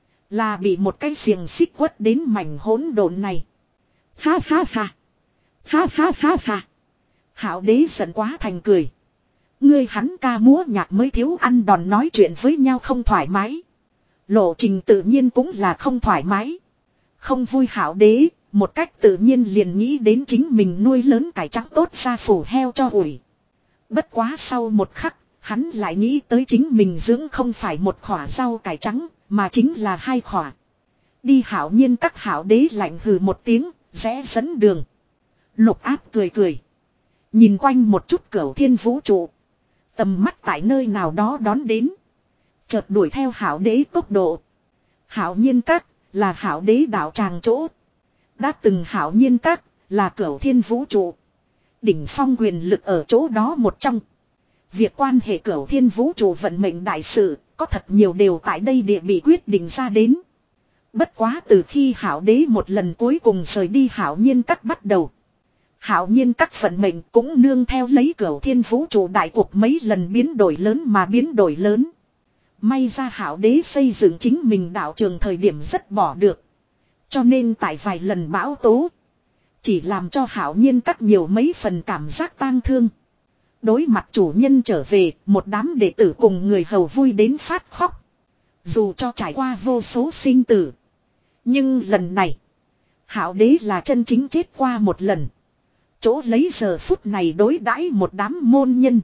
Là bị một cái xiềng xích quất đến mảnh hỗn độn này. Ha ha ha. Ha ha ha ha. Hảo đế giận quá thành cười. Ngươi hắn ca múa nhạc mới thiếu ăn đòn, nói chuyện với nhau không thoải mái. Lộ trình tự nhiên cũng là không thoải mái. Không vui hảo đế, một cách tự nhiên liền nghĩ đến chính mình nuôi lớn cải trắng tốt ra phủ heo cho ủi. Bất quá sau một khắc, hắn lại nghĩ tới chính mình dưỡng không phải một khỏa rau cải trắng, mà chính là hai khỏa. Đi hảo nhiên các hảo đế lạnh hừ một tiếng, rẽ dẫn đường. Lục áp cười cười. Nhìn quanh một chút cửu thiên vũ trụ. Tầm mắt tại nơi nào đó đón đến. Chợt đuổi theo hảo đế tốc độ. Hảo nhiên các là hảo đế đạo tràng chỗ. Đã từng hảo nhiên các là cửu thiên vũ trụ. Đỉnh phong quyền lực ở chỗ đó một trong. Việc quan hệ cửu thiên vũ trụ vận mệnh đại sự có thật nhiều đều tại đây địa bị quyết định ra đến. Bất quá từ khi hảo đế một lần cuối cùng rời đi hảo nhiên các bắt đầu. Hảo nhiên các vận mệnh cũng nương theo lấy cửu thiên vũ trụ đại cuộc mấy lần biến đổi lớn mà biến đổi lớn. May ra hảo đế xây dựng chính mình đạo trường thời điểm rất bỏ được. Cho nên tại vài lần bão tố. Chỉ làm cho hảo nhiên các nhiều mấy phần cảm giác tang thương. Đối mặt chủ nhân trở về, một đám đệ tử cùng người hầu vui đến phát khóc. Dù cho trải qua vô số sinh tử. Nhưng lần này, hảo đế là chân chính chết qua một lần. Chỗ lấy giờ phút này đối đãi một đám môn nhân.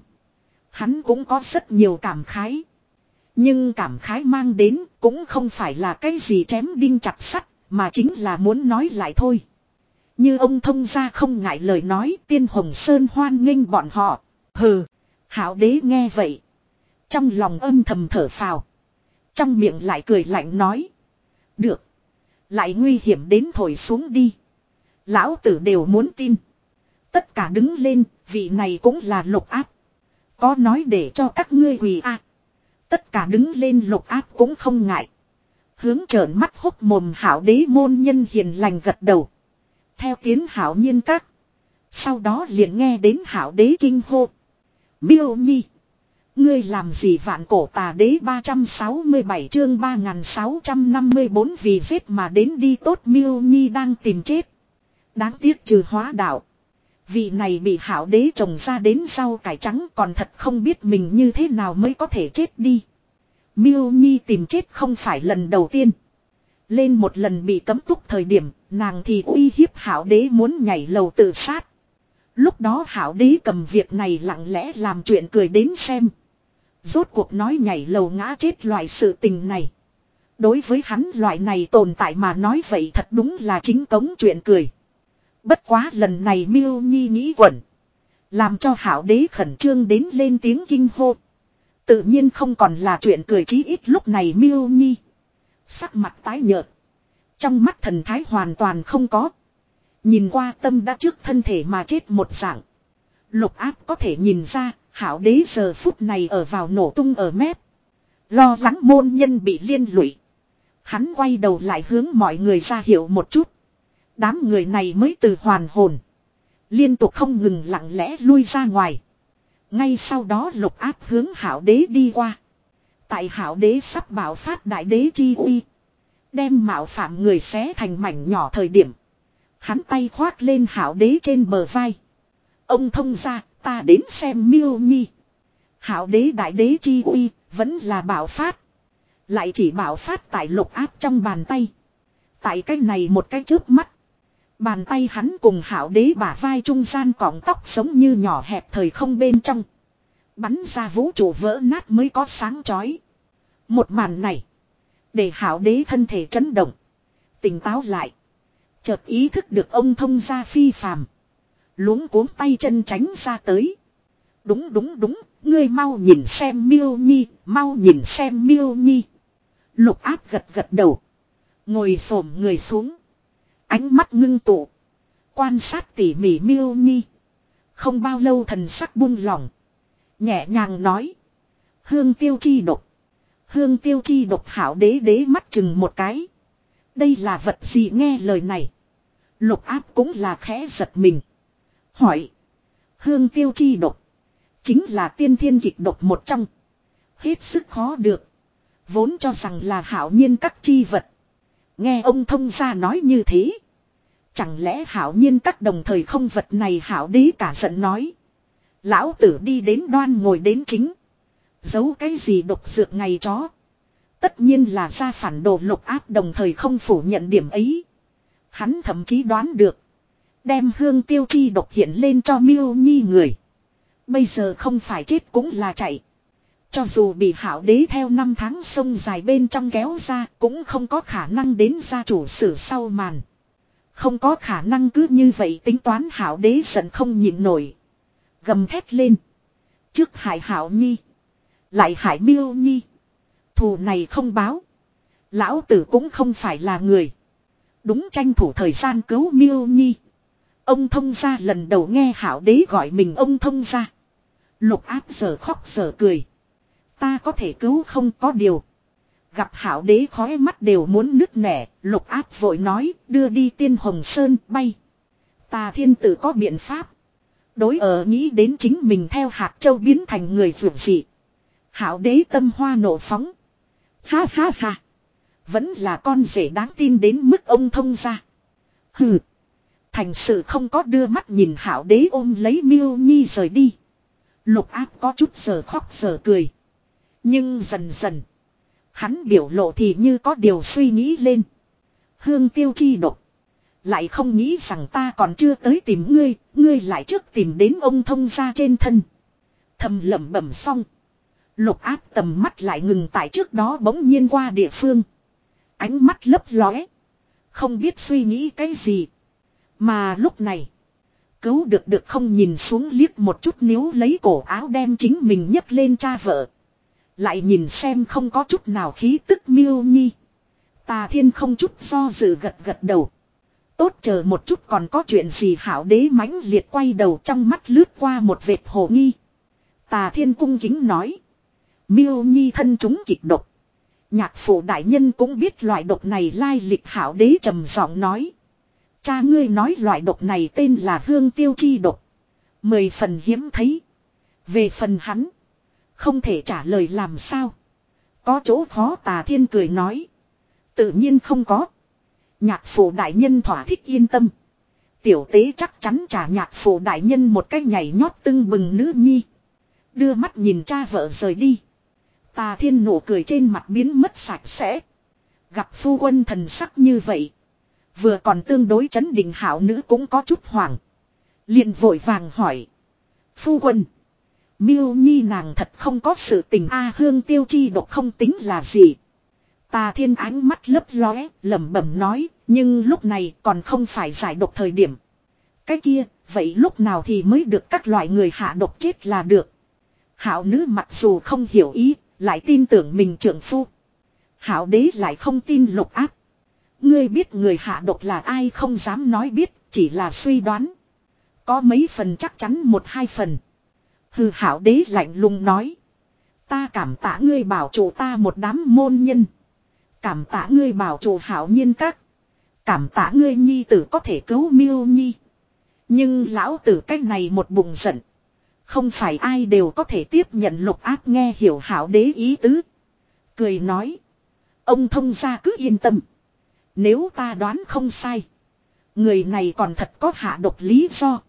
Hắn cũng có rất nhiều cảm khái. Nhưng cảm khái mang đến cũng không phải là cái gì chém đinh chặt sắt, mà chính là muốn nói lại thôi. Như ông thông gia không ngại lời nói, Tiên Hồng Sơn hoan nghênh bọn họ. Hừ, hảo đế nghe vậy. Trong lòng âm thầm thở phào. Trong miệng lại cười lạnh nói. Được. Lại nguy hiểm đến thổi xuống đi. Lão tử đều muốn tin. Tất cả đứng lên, vị này cũng là Lục Áp. Có nói để cho các ngươi quỳ à. Tất cả đứng lên, Lục Áp cũng không ngại. Hướng trợn mắt hốc mồm hảo đế môn nhân hiền lành gật đầu. Theo tiến hảo nhiên các. Sau đó liền nghe đến hảo đế kinh hô. Miêu Nhi. Ngươi làm gì vạn cổ tà đế ba trăm sáu mươi bảy chương ba nghìn sáu trăm năm mươi bốn vì giết mà đến đi tốt. Miêu Nhi đang tìm chết. Đáng tiếc trừ hóa đạo. Vị này bị hảo đế trồng ra đến rau cải trắng còn thật không biết mình như thế nào mới có thể chết đi. Miêu Nhi tìm chết không phải lần đầu tiên. Lên một lần bị cấm túc thời điểm, nàng thì uy hiếp hảo đế muốn nhảy lầu tự sát. Lúc đó hảo đế cầm việc này lặng lẽ làm chuyện cười đến xem. Rốt cuộc nói nhảy lầu ngã chết loại sự tình này. Đối với hắn loại này tồn tại mà nói vậy thật đúng là chính cống chuyện cười. Bất quá lần này Miêu Nhi nghĩ quẩn. Làm cho hảo đế khẩn trương đến lên tiếng kinh hô. Tự nhiên không còn là chuyện cười, chí ít lúc này Miêu Nhi. Sắc mặt tái nhợt. Trong mắt thần thái hoàn toàn không có. Nhìn qua tâm đã trước thân thể mà chết một dạng. Lục Áp có thể nhìn ra, hảo đế giờ phút này ở vào nổ tung ở mép. Lo lắng môn nhân bị liên lụy. Hắn quay đầu lại hướng mọi người ra hiệu một chút. Đám người này mới từ hoàn hồn. Liên tục không ngừng lặng lẽ lui ra ngoài. Ngay sau đó Lục Áp hướng hảo đế đi qua. Tại hảo đế sắp bảo phát đại đế chi uy. Đem mạo phạm người xé thành mảnh nhỏ thời điểm. Hắn tay khoác lên hảo đế trên bờ vai. Ông thông ra, ta đến xem Miêu Nhi. Hảo đế đại đế chi uy, vẫn là bảo phát. Lại chỉ bảo phát tại Lục Áp trong bàn tay. Tại cái này một cái chớp mắt. Bàn tay hắn cùng hảo đế bả vai trung gian cọng tóc giống như nhỏ hẹp thời không bên trong. Bắn ra vũ trụ vỡ nát mới có sáng chói. Một màn này. Để hảo đế thân thể chấn động. Tỉnh táo lại. Chợt ý thức được ông thông gia phi phàm. Luống cuống tay chân tránh ra tới. Đúng đúng đúng. Ngươi mau nhìn xem Miêu Nhi. Mau nhìn xem Miêu Nhi. Lục Áp gật gật đầu. Ngồi xổm người xuống. Ánh mắt ngưng tụ. Quan sát tỉ mỉ Miêu Nhi. Không bao lâu thần sắc buông lỏng. Nhẹ nhàng nói. Hương tiêu chi độc. Hương tiêu chi độc hảo đế đế mắt chừng một cái. Đây là vật gì nghe lời này. Lục áp cũng là khẽ giật mình. Hỏi. Hương tiêu chi độc. Chính là tiên thiên kịch độc một trong. Hết sức khó được. Vốn cho rằng là hảo nhiên các chi vật. Nghe ông thông gia nói như thế. Chẳng lẽ hảo nhiên các đồng thời không vật này hảo đế cả giận nói. Lão tử đi đến đoan ngồi đến chính. Giấu cái gì độc dược ngày chó. Tất nhiên là ra phản đồ lục áp đồng thời không phủ nhận điểm ấy. Hắn thậm chí đoán được. Đem hương tiêu chi độc hiện lên cho Miêu Nhi người. Bây giờ không phải chết cũng là chạy. Cho dù bị hảo đế theo năm tháng sông dài bên trong kéo ra cũng không có khả năng đến gia chủ sử sau màn. Không có khả năng cứ như vậy tính toán hảo đế giận không nhịn nổi. Gầm thét lên. Trước hại hảo nhi. Lại hại Miêu Nhi. Thù này không báo. Lão tử cũng không phải là người. Đúng tranh thủ thời gian cứu Miêu Nhi. Ông thông gia lần đầu nghe hảo đế gọi mình ông thông gia. Lục áp giờ khóc giờ cười. Ta có thể cứu không có điều. Gặp hảo đế khói mắt đều muốn nứt nẻ. Lục áp vội nói đưa đi Tiên Hồng Sơn bay. Ta thiên tử có biện pháp. Đối ở nghĩ đến chính mình theo hạt châu biến thành người vượt dị. Hảo đế tâm hoa nổ phóng. Ha ha ha. Vẫn là con rể đáng tin đến mức ông thông gia. Hừ. Thành sự không có đưa mắt nhìn hảo đế ôm lấy Miêu Nhi rời đi. Lục áp có chút giờ khóc giờ cười. Nhưng dần dần. Hắn biểu lộ thì như có điều suy nghĩ lên. Hương tiêu chi độc. Lại không nghĩ rằng ta còn chưa tới tìm ngươi. Ngươi lại trước tìm đến ông thông gia trên thân. Thầm lẩm bẩm xong. Lục áp tầm mắt lại ngừng tại trước đó bỗng nhiên qua địa phương. Ánh mắt lấp lóe. Không biết suy nghĩ cái gì. Mà lúc này. Cứu được được không nhìn xuống liếc một chút níu lấy cổ áo đem chính mình nhấc lên cha vợ. Lại nhìn xem không có chút nào khí tức Miêu Nhi. Tà Thiên không chút do dự gật gật đầu. Tốt chờ một chút còn có chuyện gì hảo đế mãnh liệt quay đầu trong mắt lướt qua một vệt hồ nghi. Tà Thiên cung kính nói. Miêu Nhi thân chúng kịch độc. Nhạc phụ đại nhân cũng biết loại độc này lai lịch hảo đế trầm giọng nói. Cha ngươi nói loại độc này tên là hương tiêu chi độc. Mười phần hiếm thấy. Về phần hắn. Không thể trả lời làm sao. Có chỗ khó Tà Thiên cười nói. Tự nhiên không có. Nhạc phụ đại nhân thỏa thích yên tâm. Tiểu tế chắc chắn trả nhạc phụ đại nhân một cái nhảy nhót tưng bừng nữ nhi. Đưa mắt nhìn cha vợ rời đi. Tà Thiên nụ cười trên mặt biến mất sạch sẽ. Gặp phu quân thần sắc như vậy. Vừa còn tương đối chấn định hảo nữ cũng có chút hoảng. Liền vội vàng hỏi. Phu quân. Miêu Nhi nàng thật không có sự tình a hương tiêu chi độc không tính là gì. Tà Thiên ánh mắt lấp lóe lẩm bẩm nói. Nhưng lúc này còn không phải giải độc thời điểm. Cái kia vậy lúc nào thì mới được các loại người hạ độc chết là được. Hảo nữ mặc dù không hiểu ý. Lại tin tưởng mình trưởng phu. Hảo đế lại không tin lục áp. Ngươi biết người hạ độc là ai không dám nói biết. Chỉ là suy đoán. Có mấy phần chắc chắn một hai phần. Hừ hảo đế lạnh lùng nói. Ta cảm tạ ngươi bảo chủ ta một đám môn nhân. Cảm tạ ngươi bảo chủ hảo nhiên các. Cảm tạ ngươi nhi tử có thể cứu Miêu Nhi. Nhưng lão tử cách này một bụng giận. Không phải ai đều có thể tiếp nhận lục áp nghe hiểu hảo đế ý tứ. Cười nói. Ông thông gia cứ yên tâm. Nếu ta đoán không sai. Người này còn thật có hạ độc lý do.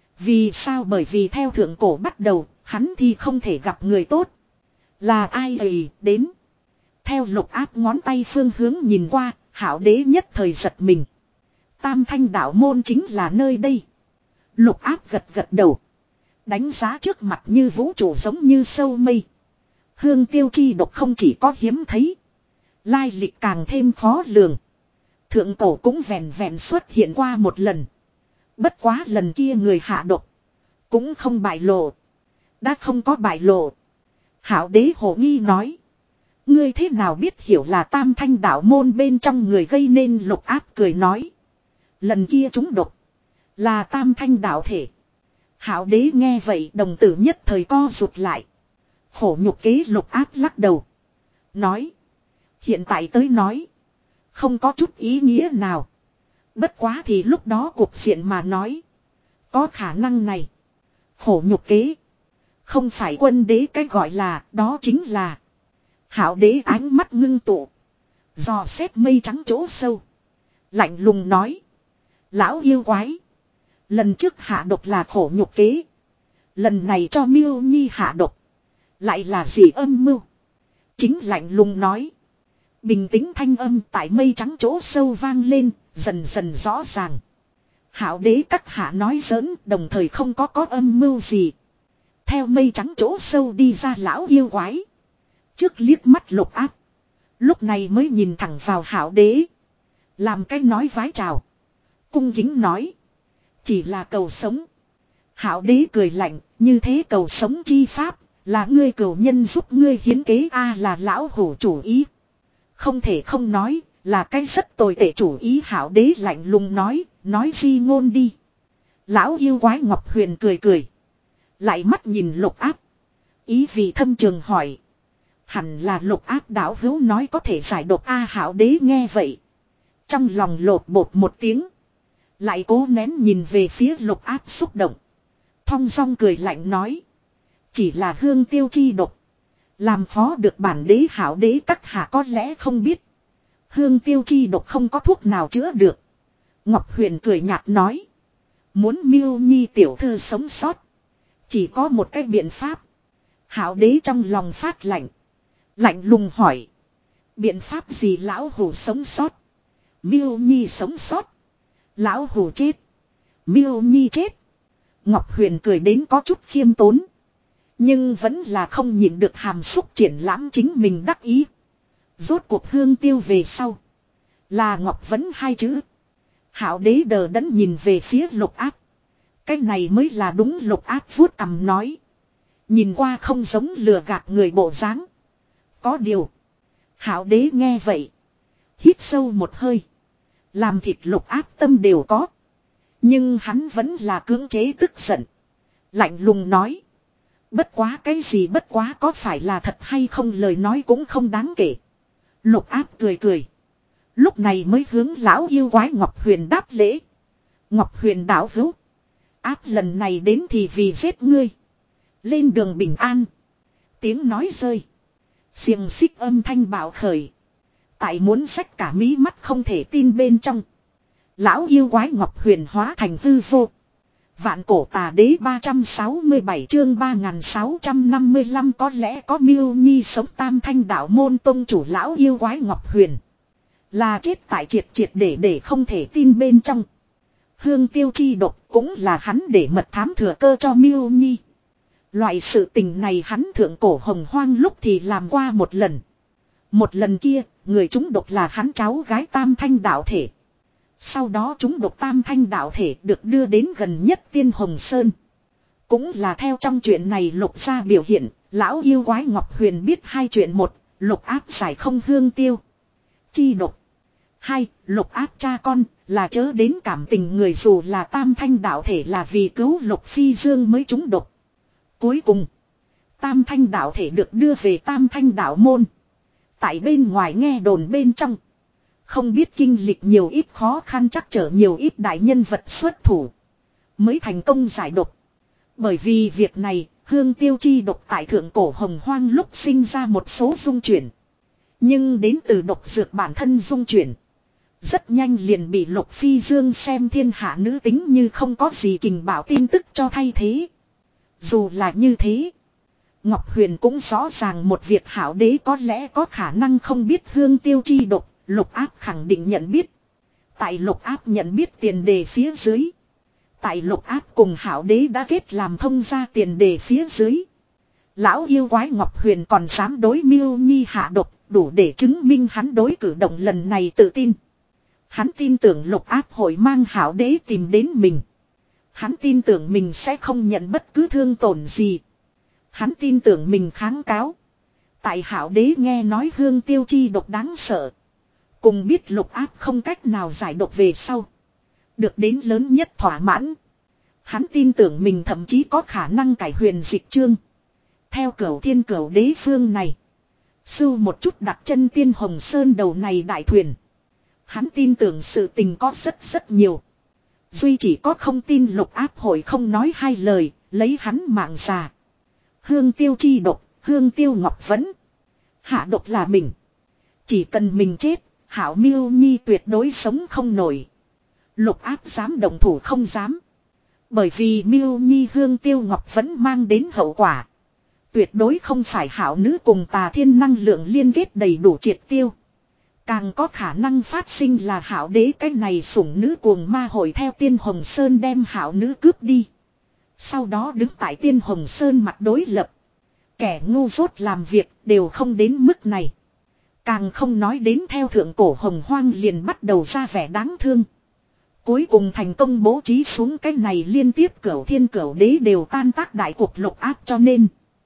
Vì sao bởi vì theo thượng cổ bắt đầu. Hắn thì không thể gặp người tốt. Là ai ấy đến. Theo lục áp ngón tay phương hướng nhìn qua. Hảo đế nhất thời giật mình. Tam thanh đạo môn chính là nơi đây. Lục áp gật gật đầu. Đánh giá trước mặt như vũ trụ giống như sâu mây. Hương tiêu chi độc không chỉ có hiếm thấy. Lai lịch càng thêm khó lường. Thượng cổ cũng vẹn vẹn xuất hiện qua một lần. Bất quá lần kia người hạ độc. Cũng không bại lộ. Đã không có bại lộ. Hảo đế hồ nghi nói. Ngươi thế nào biết hiểu là tam thanh đạo môn bên trong người gây nên lục áp cười nói. Lần kia chúng độc. Là tam thanh đạo thể. Hảo đế nghe vậy đồng tử nhất thời co rụt lại. Khổ nhục kế Lục Áp lắc đầu. Nói. Hiện tại tới nói. Không có chút ý nghĩa nào. Bất quá thì lúc đó cuộc diện mà nói. Có khả năng này. Khổ nhục kế. Không phải quân đế cái gọi là. Đó chính là. Hảo đế ánh mắt ngưng tụ. Dò xét mây trắng chỗ sâu. Lạnh lùng nói. Lão yêu quái. Lần trước hạ độc là khổ nhục kế. Lần này cho Miêu Nhi hạ độc. Lại là gì âm mưu. Chính lạnh lùng nói. Bình tĩnh thanh âm tại mây trắng chỗ sâu vang lên. Dần dần rõ ràng. Hảo đế các hạ nói giỡn. Đồng thời không có có âm mưu gì. Theo mây trắng chỗ sâu đi ra lão yêu quái. Trước liếc mắt Lục Áp. Lúc này mới nhìn thẳng vào hảo đế. Làm cái nói vái chào. Cung kính nói. Chỉ là cầu sống. Hảo đế cười lạnh. Như thế cầu sống chi pháp. Là ngươi cầu nhân giúp ngươi hiến kế a là lão hủ chủ ý. Không thể không nói. Là cái rất tồi tệ chủ ý. Hảo đế lạnh lùng nói. Nói di ngôn đi. Lão yêu quái Ngọc Huyền cười cười. Lại mắt nhìn Lục Áp. Ý vị thâm trường hỏi. Hẳn là Lục Áp đạo hữu nói có thể giải độc a hảo đế nghe vậy. Trong lòng lột bột một tiếng. Lại cố nén nhìn về phía Lục Áp xúc động. Thong dong cười lạnh nói. Chỉ là hương tiêu chi độc. Làm phó được bản đế hảo đế các hạ có lẽ không biết. Hương tiêu chi độc không có thuốc nào chữa được. Ngọc Huyền cười nhạt nói. Muốn Miêu Nhi tiểu thư sống sót. Chỉ có một cái biện pháp. Hảo đế trong lòng phát lạnh. Lạnh lùng hỏi. Biện pháp gì lão hủ sống sót. Miêu Nhi sống sót. Lão hủ chết. Miêu Nhi chết. Ngọc Huyền cười đến có chút khiêm tốn. Nhưng vẫn là không nhịn được hàm xúc triển lãm chính mình đắc ý. Rốt cuộc hương tiêu về sau. Là Ngọc vẫn hai chữ. Hảo đế đờ đẫn nhìn về phía Lục Áp. Cái này mới là đúng. Lục Áp vuốt cằm nói. Nhìn qua không giống lừa gạt người bộ dáng. Có điều. Hảo đế nghe vậy. Hít sâu một hơi. Làm thịt Lục Áp tâm đều có. Nhưng hắn vẫn là cưỡng chế tức giận. Lạnh lùng nói. Bất quá cái gì bất quá có phải là thật hay không lời nói cũng không đáng kể. Lục Áp cười cười. Lúc này mới hướng lão yêu quái Ngọc Huyền đáp lễ. Ngọc Huyền đạo hữu. Áp lần này đến thì vì giết ngươi. Lên đường bình an. Tiếng nói rơi. Xiềng xích âm thanh bạo khởi. Tại muốn xách cả mí mắt không thể tin bên trong. Lão yêu quái Ngọc Huyền hóa thành hư vô. Vạn cổ tà đế ba trăm sáu mươi bảy chương ba nghìn sáu trăm năm mươi lăm có lẽ có Miêu Nhi sống tam thanh đạo môn tông chủ lão yêu quái Ngọc Huyền. Là chết tại triệt triệt để để không thể tin bên trong. Hương tiêu chi độc cũng là hắn để mật thám thừa cơ cho Miêu Nhi. Loại sự tình này hắn thượng cổ hồng hoang lúc thì làm qua một lần. Một lần kia, người trúng độc là hắn cháu gái tam thanh đạo thể. Sau đó trúng độc tam thanh đạo thể được đưa đến gần nhất Tiên Hồng Sơn. Cũng là theo trong chuyện này Lục gia biểu hiện, lão yêu quái Ngọc Huyền biết hai chuyện. Một, Lục Áp giải không hương tiêu chi độc. Hai, Lục Áp cha con là chớ đến cảm tình người, dù là tam thanh đạo thể là vì cứu Lục Phi Dương mới trúng độc. Cuối cùng, tam thanh đạo thể được đưa về tam thanh đạo môn. Tại bên ngoài nghe đồn bên trong. Không biết kinh lịch nhiều ít khó khăn chắc trở nhiều ít đại nhân vật xuất thủ. Mới thành công giải độc. Bởi vì việc này, hương tiêu chi độc tại thượng cổ hồng hoang lúc sinh ra một số dung chuyển. Nhưng đến từ độc dược bản thân dung chuyển. Rất nhanh liền bị Lục Phi Dương xem thiên hạ nữ tính như không có gì kình bảo tin tức cho thay thế. Dù là như thế. Ngọc Huyền cũng rõ ràng một việc hảo đế có lẽ có khả năng không biết hương tiêu chi độc. Lục Áp khẳng định nhận biết. Tại Lục Áp nhận biết tiền đề phía dưới. Tại Lục Áp cùng hảo đế đã kết làm thông ra tiền đề phía dưới. Lão yêu quái Ngọc Huyền còn dám đối Miêu Nhi hạ độc, đủ để chứng minh hắn đối cử động lần này tự tin. Hắn tin tưởng Lục Áp hội mang hảo đế tìm đến mình. Hắn tin tưởng mình sẽ không nhận bất cứ thương tổn gì. Hắn tin tưởng mình kháng cáo. Tại hảo đế nghe nói hương tiêu chi độc đáng sợ. Cùng biết Lục Áp không cách nào giải độc về sau. Được đến lớn nhất thỏa mãn. Hắn tin tưởng mình thậm chí có khả năng cải huyền dịch chương. Theo cửu thiên cửu đế phương này. Sưu một chút đặt chân Tiên Hồng Sơn đầu này đại thuyền. Hắn tin tưởng sự tình có rất rất nhiều. Duy chỉ có không tin Lục Áp hội không nói hai lời, lấy hắn mạng già. Hương tiêu chi độc, hương tiêu ngọc vẫn. Hạ độc là mình. Chỉ cần mình chết, Hảo Miêu Nhi tuyệt đối sống không nổi. Lục Áp dám động thủ không dám. Bởi vì Miêu Nhi hương tiêu ngọc vẫn mang đến hậu quả. Tuyệt đối không phải hảo nữ cùng tà thiên năng lượng liên kết đầy đủ triệt tiêu. Càng có khả năng phát sinh là hảo đế cái này sủng nữ cuồng ma hội theo Tiên Hồng Sơn đem hảo nữ cướp đi. Sau đó đứng tại Tiên Hồng Sơn mặt đối lập. Kẻ ngu dốt làm việc đều không đến mức này. Càng không nói đến theo thượng cổ hồng hoang liền bắt đầu ra vẻ đáng thương. Cuối cùng thành công bố trí xuống cái này liên tiếp cửu thiên cửu đế đều tan tác đại cuộc Lục Áp cho nên.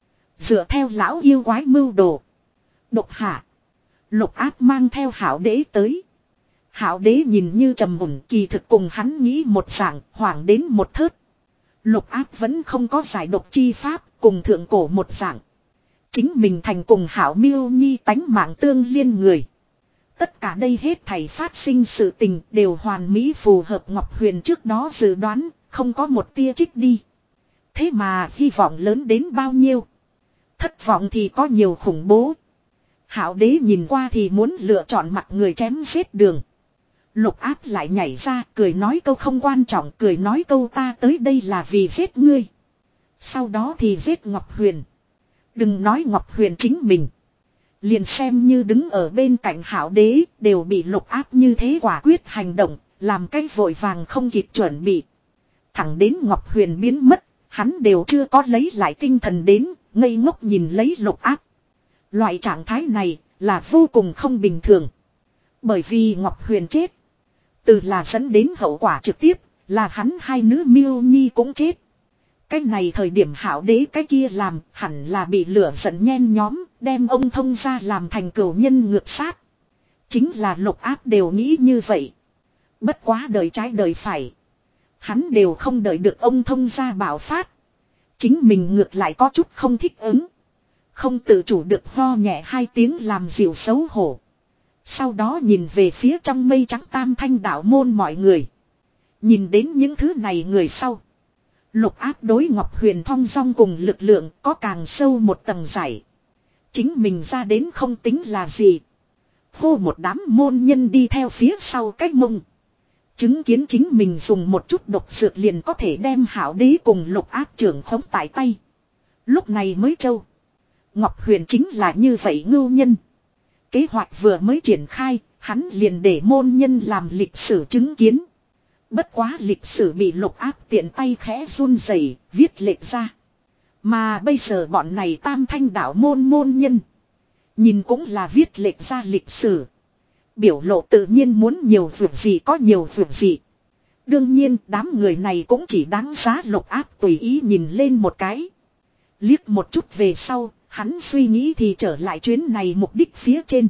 Dựa theo lão yêu quái mưu đồ. Độc hạ. Lục Áp mang theo hảo đế tới. Hảo đế nhìn như trầm mùn kỳ thực cùng hắn nghĩ một dạng hoảng đến một thớt. Lục Áp vẫn không có giải độc chi pháp cùng thượng cổ một dạng. Chính mình thành cùng hảo Miêu Nhi tánh mạng tương liên người. Tất cả đây hết thảy phát sinh sự tình đều hoàn mỹ phù hợp Ngọc Huyền trước đó dự đoán, không có một tia trích đi. Thế mà hy vọng lớn đến bao nhiêu? Thất vọng thì có nhiều khủng bố. Hảo đế nhìn qua thì muốn lựa chọn mặt người chém giết đường. Lục Áp lại nhảy ra cười nói câu không quan trọng, cười nói câu ta tới đây là vì giết ngươi. Sau đó thì giết Ngọc Huyền. Đừng nói Ngọc Huyền chính mình. Liền xem như đứng ở bên cạnh hảo đế đều bị Lục Áp như thế quả quyết hành động, làm cái vội vàng không kịp chuẩn bị. Thẳng đến Ngọc Huyền biến mất, hắn đều chưa có lấy lại tinh thần đến, ngây ngốc nhìn lấy Lục Áp. Loại trạng thái này là vô cùng không bình thường. Bởi vì Ngọc Huyền chết. Từ là dẫn đến hậu quả trực tiếp là hắn hai nữ Miêu Nhi cũng chết. Cái này thời điểm hảo đế cái kia làm hẳn là bị lửa giận nhen nhóm đem ông thông ra làm thành cửu nhân ngược sát. Chính là Lục Áp đều nghĩ như vậy. Bất quá đời trái đời phải. Hắn đều không đợi được ông thông ra bạo phát. Chính mình ngược lại có chút không thích ứng. Không tự chủ được ho nhẹ hai tiếng làm dịu xấu hổ. Sau đó nhìn về phía trong mây trắng tam thanh đạo môn mọi người. Nhìn đến những thứ này người sau. Lục Áp đối Ngọc Huyền thong dong cùng lực lượng có càng sâu một tầng giải. Chính mình ra đến không tính là gì. Hô một đám môn nhân đi theo phía sau cách mông. Chứng kiến chính mình dùng một chút độc dược liền có thể đem hảo đế cùng Lục Áp trưởng khống tại tay. Lúc này mới trâu. Ngọc Huyền chính là như vậy ngưu nhân. Kế hoạch vừa mới triển khai, hắn liền để môn nhân làm lịch sử chứng kiến. Bất quá lịch sử bị Lục Áp tiện tay khẽ run rẩy viết lệch ra. Mà bây giờ bọn này tam thanh đạo môn môn nhân. Nhìn cũng là viết lệch ra lịch sử. Biểu lộ tự nhiên muốn nhiều việc gì có nhiều việc gì. Đương nhiên đám người này cũng chỉ đáng giá Lục Áp tùy ý nhìn lên một cái. Liếc một chút về sau, hắn suy nghĩ thì trở lại chuyến này mục đích phía trên.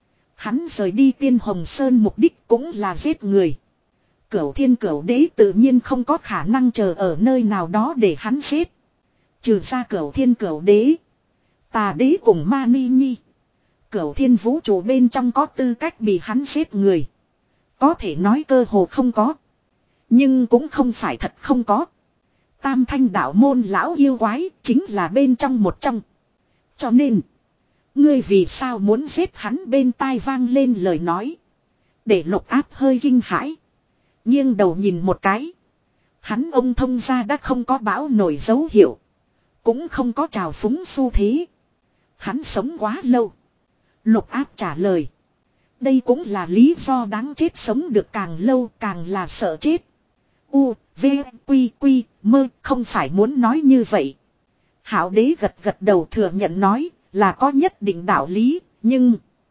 Hắn rời đi Tiên Hồng Sơn mục đích cũng là giết người. Cửu thiên cửu đế tự nhiên không có khả năng chờ ở nơi nào đó để hắn giết. Trừ ra cửu thiên cửu đế. Tà đế cùng ma ni nhi. Cửu thiên vũ trụ bên trong có tư cách bị hắn giết người. Có thể nói cơ hồ không có. Nhưng cũng không phải thật không có. Tam thanh đạo môn lão yêu quái chính là bên trong một trong. Cho nên. Ngươi vì sao muốn giết hắn bên tai vang lên lời nói. Để Lục Áp hơi kinh hãi. Nghiêng đầu nhìn một cái. Hắn ông thông ra đã không có bão nổi dấu hiệu. Cũng không có trào phúng xu thế. Hắn sống quá lâu. Lục Áp trả lời. Đây cũng là lý do đáng chết sống được càng lâu càng là sợ chết. U, V, Quy, Quy, mơ không phải muốn nói như vậy. Hảo đế gật gật đầu thừa nhận nói là có nhất định đạo lý. Nhưng,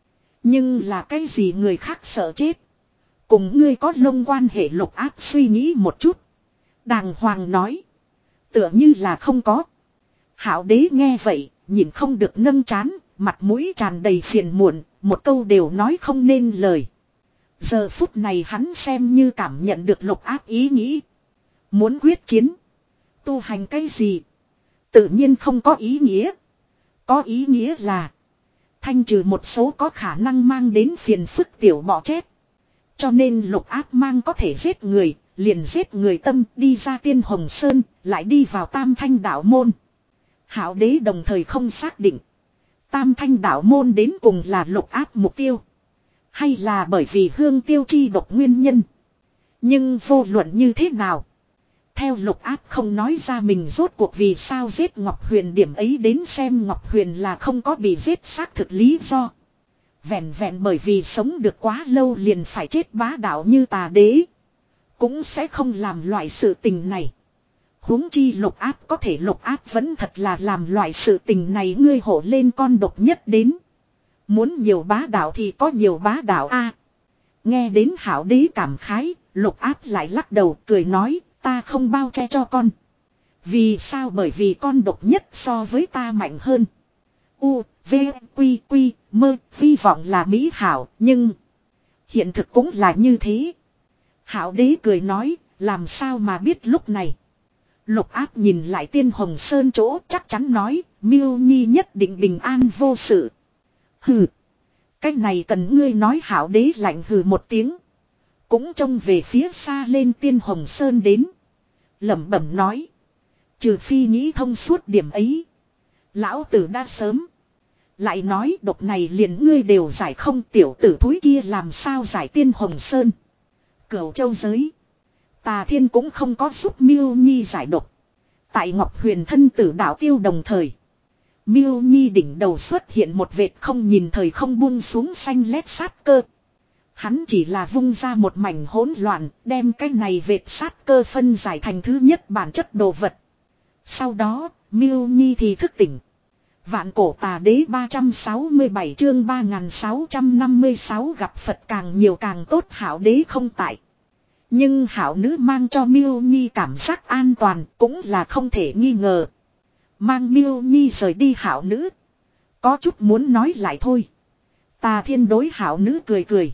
nhưng là cái gì người khác sợ chết. Cùng ngươi có lông quan hệ. Lục Áp suy nghĩ một chút. Đàng hoàng nói. Tựa như là không có. Hảo đế nghe vậy, nhìn không được nâng chán, mặt mũi tràn đầy phiền muộn, một câu đều nói không nên lời. Giờ phút này hắn xem như cảm nhận được Lục Áp ý nghĩ. Muốn quyết chiến. Tu hành cái gì? Tự nhiên không có ý nghĩa. Có ý nghĩa là thanh trừ một số có khả năng mang đến phiền phức tiểu bọ chết. Cho nên Lục Áp mang có thể giết người, liền giết người tâm đi ra Tiên Hồng Sơn, lại đi vào Tam Thanh Đạo Môn. Hạo Đế đồng thời không xác định Tam Thanh Đạo Môn đến cùng là Lục Áp mục tiêu, hay là bởi vì hương tiêu chi độc nguyên nhân. Nhưng vô luận như thế nào, theo Lục Áp không nói ra mình rốt cuộc vì sao giết Ngọc Huyền, điểm ấy đến xem Ngọc Huyền là không có bị giết xác thực lý do. Vẹn vẹn bởi vì sống được quá lâu liền phải chết bá đạo như Tà Đế, cũng sẽ không làm loại sự tình này. Huống chi Lục Áp có thể Lục Áp vẫn thật là làm loại sự tình này, ngươi hổ lên con độc nhất đến. Muốn nhiều bá đạo thì có nhiều bá đạo a. Nghe đến Hạo Đế cảm khái, Lục Áp lại lắc đầu cười nói, ta không bao che cho con. Vì sao? Bởi vì con độc nhất so với ta mạnh hơn. U, V, Quy, Quy, mơ, hy vọng là mỹ hảo, nhưng hiện thực cũng là như thế. Hạo Đế cười nói, làm sao mà biết lúc này. Lục Áp nhìn lại Tiên Hồng Sơn chỗ, chắc chắn nói, Miêu Nhi nhất định bình an vô sự. Hừ, cái này cần ngươi nói. Hạo Đế lạnh hừ một tiếng, cũng trông về phía xa lên Tiên Hồng Sơn đến, lẩm bẩm nói, trừ phi nghĩ thông suốt điểm ấy, lão tử đã sớm. Lại nói độc này liền ngươi đều giải không, tiểu tử thúi kia làm sao giải Tiên Hồng Sơn. Cửu Châu giới, Tà Thiên cũng không có giúp Miêu Nhi giải độc. Tại Ngọc Huyền thân tử đạo tiêu đồng thời, Miêu Nhi đỉnh đầu xuất hiện một vệt không nhìn thời không buông xuống xanh lét sát cơ. Hắn chỉ là vung ra một mảnh hỗn loạn, đem cái này vệt sát cơ phân giải thành thứ nhất bản chất đồ vật. Sau đó, Miêu Nhi thì thức tỉnh. Vạn Cổ Tà Đế ba trăm sáu mươi bảy chương ba nghìn sáu trăm năm mươi sáu gặp Phật càng nhiều càng tốt. Hạo Đế không tại, nhưng Hạo Nữ mang cho Miêu Nhi cảm giác an toàn cũng là không thể nghi ngờ. Mang Miêu Nhi rời đi, Hạo Nữ có chút muốn nói lại thôi. Tà Thiên đối Hạo Nữ cười cười,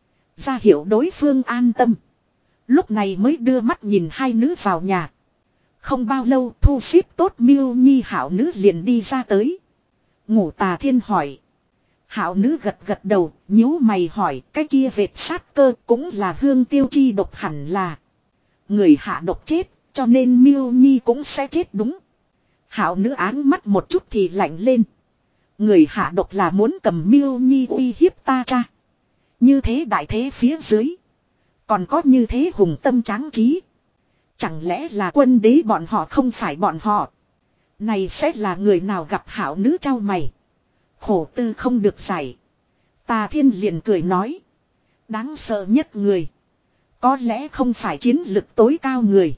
ra hiệu đối phương an tâm. Lúc này mới đưa mắt nhìn hai nữ vào nhà. Không bao lâu thu xếp tốt Miêu Nhi, Hạo Nữ liền đi ra tới. Ngủ? Tà Thiên hỏi. Hạo Nữ gật gật đầu, nhíu mày hỏi, cái kia vệt sát cơ cũng là hương tiêu chi độc, hẳn là người hạ độc chết, cho nên Miêu Nhi cũng sẽ chết đúng. Hạo Nữ áng mắt một chút thì lạnh lên. Người hạ độc là muốn cầm Miêu Nhi uy hiếp ta cha. Như thế đại thế phía dưới, còn có như thế hùng tâm tráng trí, chẳng lẽ là quân đế bọn họ? Không phải bọn họ, này sẽ là người nào? Gặp Hạo Nữ trao mày, khổ tư không được giải. Tà Thiên liền cười nói, đáng sợ nhất người có lẽ không phải chiến lực tối cao người,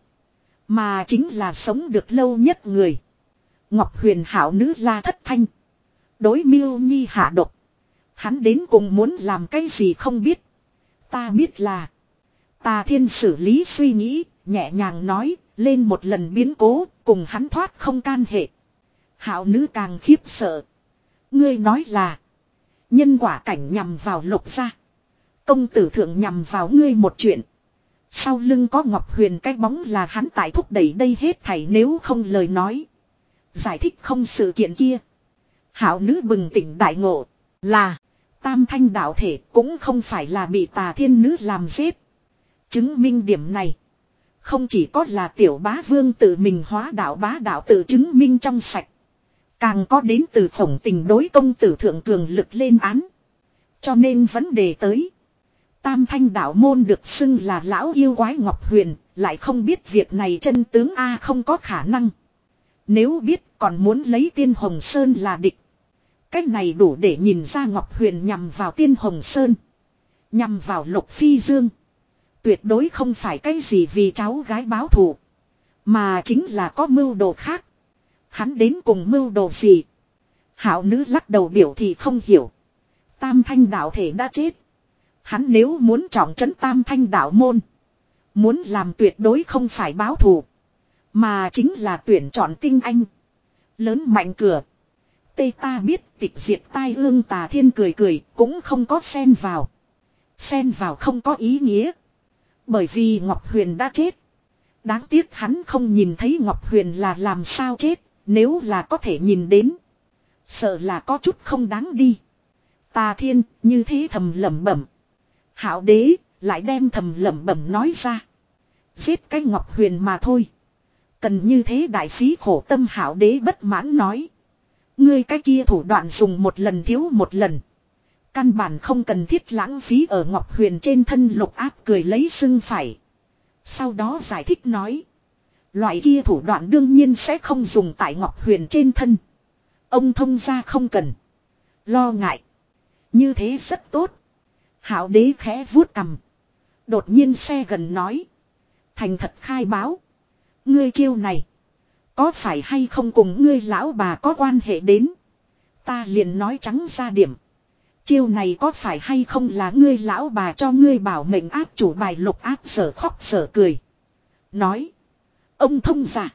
mà chính là sống được lâu nhất người. Ngọc Huyền Hạo Nữ la thất thanh. Đối Miêu Nhi hạ độc, hắn đến cùng muốn làm cái gì không biết. Ta biết là. Tà Thiên xử lý suy nghĩ, nhẹ nhàng nói, lên một lần biến cố, cùng hắn thoát không can hệ. Hạo Nữ càng khiếp sợ. Ngươi nói là nhân quả cảnh nhằm vào Lục gia, công tử thượng nhằm vào ngươi một chuyện, sau lưng có Ngọc Huyền cái bóng là hắn tại thúc đẩy đây hết thảy, nếu không lời nói giải thích không sự kiện kia. Hạo Nữ bừng tỉnh đại ngộ, là Tam Thanh đạo thể cũng không phải là bị Tà Thiên Nữ làm giết. Chứng minh điểm này, không chỉ có là tiểu bá vương tự mình hóa đạo bá đạo tự chứng minh trong sạch, càng có đến từ Khổng Tình đối công tử thượng cường lực lên án. Cho nên vấn đề tới, Tam Thanh đạo môn được xưng là lão yêu quái Ngọc Huyền, lại không biết việc này chân tướng a, không có khả năng. Nếu biết còn muốn lấy Tiên Hồng Sơn là địch. Cách này đủ để nhìn ra Ngọc Huyền nhằm vào Tiên Hồng Sơn, nhằm vào Lục Phi Dương, tuyệt đối không phải cái gì vì cháu gái báo thù, mà chính là có mưu đồ khác. Hắn đến cùng mưu đồ gì? Hạo Nữ lắc đầu biểu thị không hiểu. Tam Thanh đạo thể đã chết, hắn nếu muốn trọng trấn Tam Thanh đạo môn, muốn làm tuyệt đối không phải báo thù, mà chính là tuyển chọn tinh anh lớn mạnh cửa. Tê ta biết tịch diệt tai ương. Tà Thiên cười cười, cũng không có xen vào. Xen vào không có ý nghĩa, bởi vì Ngọc Huyền đã chết. Đáng tiếc hắn không nhìn thấy Ngọc Huyền là làm sao chết, nếu là có thể nhìn đến, Sợ là có chút không đáng đi. Tà Thiên như thế thầm lẩm bẩm. Hạo đế lại đem thầm lẩm bẩm nói ra. Giết cái Ngọc Huyền mà thôi. Cần như thế đại phí khổ tâm. Hạo đế bất mãn nói. Ngươi cái kia thủ đoạn dùng một lần thiếu một lần. Căn bản không cần thiết lãng phí ở Ngọc Huyền trên thân. Lục Áp cười lấy sưng phải. Sau đó giải thích nói. Loại kia thủ đoạn đương nhiên sẽ không dùng tại Ngọc Huyền trên thân. Ông thông gia không cần lo ngại. Như thế rất tốt. Hạo đế khẽ vuốt cằm. Đột nhiên xe gần nói. Thành thật khai báo. Ngươi chiêu này. Có phải hay không cùng ngươi lão bà có quan hệ đến. Ta liền nói trắng ra điểm. Chiêu này có phải hay không là ngươi lão bà cho ngươi bảo mệnh áp chủ bài. Lục Áp sở khóc sở cười. Nói. Ông thông giả.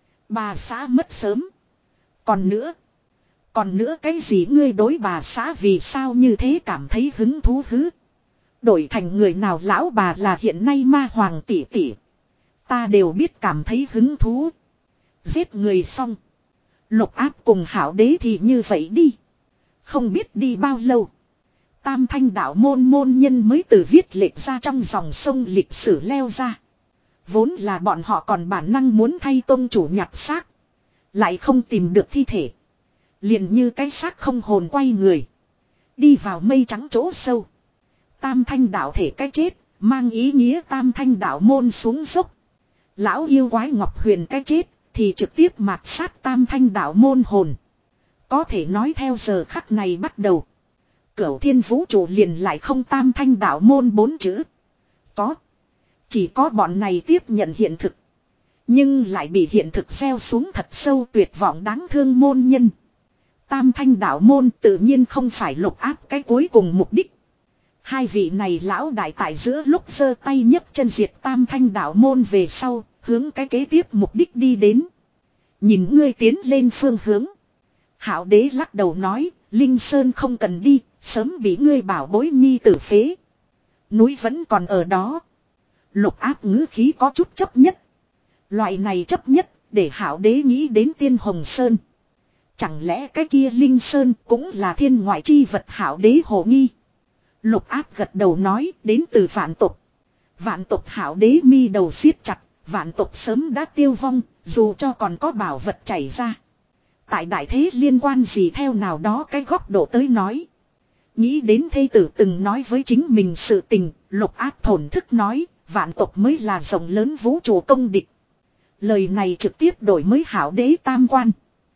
Bà xã mất sớm. Còn nữa. Còn nữa cái gì ngươi đối bà xã vì sao như thế cảm thấy hứng thú hứ. Đổi thành người nào lão bà là hiện nay ma hoàng tỷ tỷ. Ta đều biết cảm thấy hứng thú. Giết người xong. Lục Áp cùng Hạo đế thì như vậy đi. Không biết đi bao lâu. Tam Thanh đạo môn môn nhân mới từ viết lệch ra trong dòng sông lịch sử leo ra. Vốn là bọn họ còn bản năng muốn thay tôn chủ nhặt xác. Lại không tìm được thi thể. Liền như cái xác không hồn quay người. Đi vào mây trắng chỗ sâu. Tam Thanh đạo thể cái chết. Mang ý nghĩa Tam Thanh đạo môn xuống dốc. Lão yêu quái Ngọc Huyền cái chết. Thì trực tiếp mạt sát Tam Thanh đạo môn hồn. Có thể nói theo giờ khắc này bắt đầu. Cửu thiên vũ trụ liền lại không Tam Thanh đạo môn bốn chữ. Có. Chỉ có bọn này tiếp nhận hiện thực. Nhưng lại bị hiện thực gieo xuống thật sâu tuyệt vọng đáng thương môn nhân. Tam Thanh đạo môn tự nhiên không phải Lục Áp cái cuối cùng mục đích. Hai vị này lão đại tại giữa lúc giơ tay nhấc chân diệt Tam Thanh đạo môn về sau, hướng cái kế tiếp mục đích đi đến. Nhìn ngươi tiến lên phương hướng. Hạo đế lắc đầu nói, Linh Sơn không cần đi, sớm bị ngươi bảo bối nhi tử phế. Núi vẫn còn ở đó. Lục Áp ngữ khí có chút chấp nhất. Loại này chấp nhất, để Hạo đế nghĩ đến Tiên Hồng Sơn. Chẳng lẽ cái kia Linh Sơn cũng là thiên ngoại chi vật. Hạo đế hồ nghi. Lục Áp gật đầu nói đến từ vạn tộc. Vạn tộc. Hạo đế mi đầu siết chặt. Vạn tộc sớm đã tiêu vong, dù cho còn có bảo vật chảy ra. Tại đại thế liên quan gì theo nào đó cái góc độ tới nói. Nghĩ đến thê tử từng nói với chính mình sự tình. Lục Áp thổn thức nói, vạn tộc mới là rộng lớn vũ trụ công địch. Lời này trực tiếp đổi mới Hạo đế tam quan.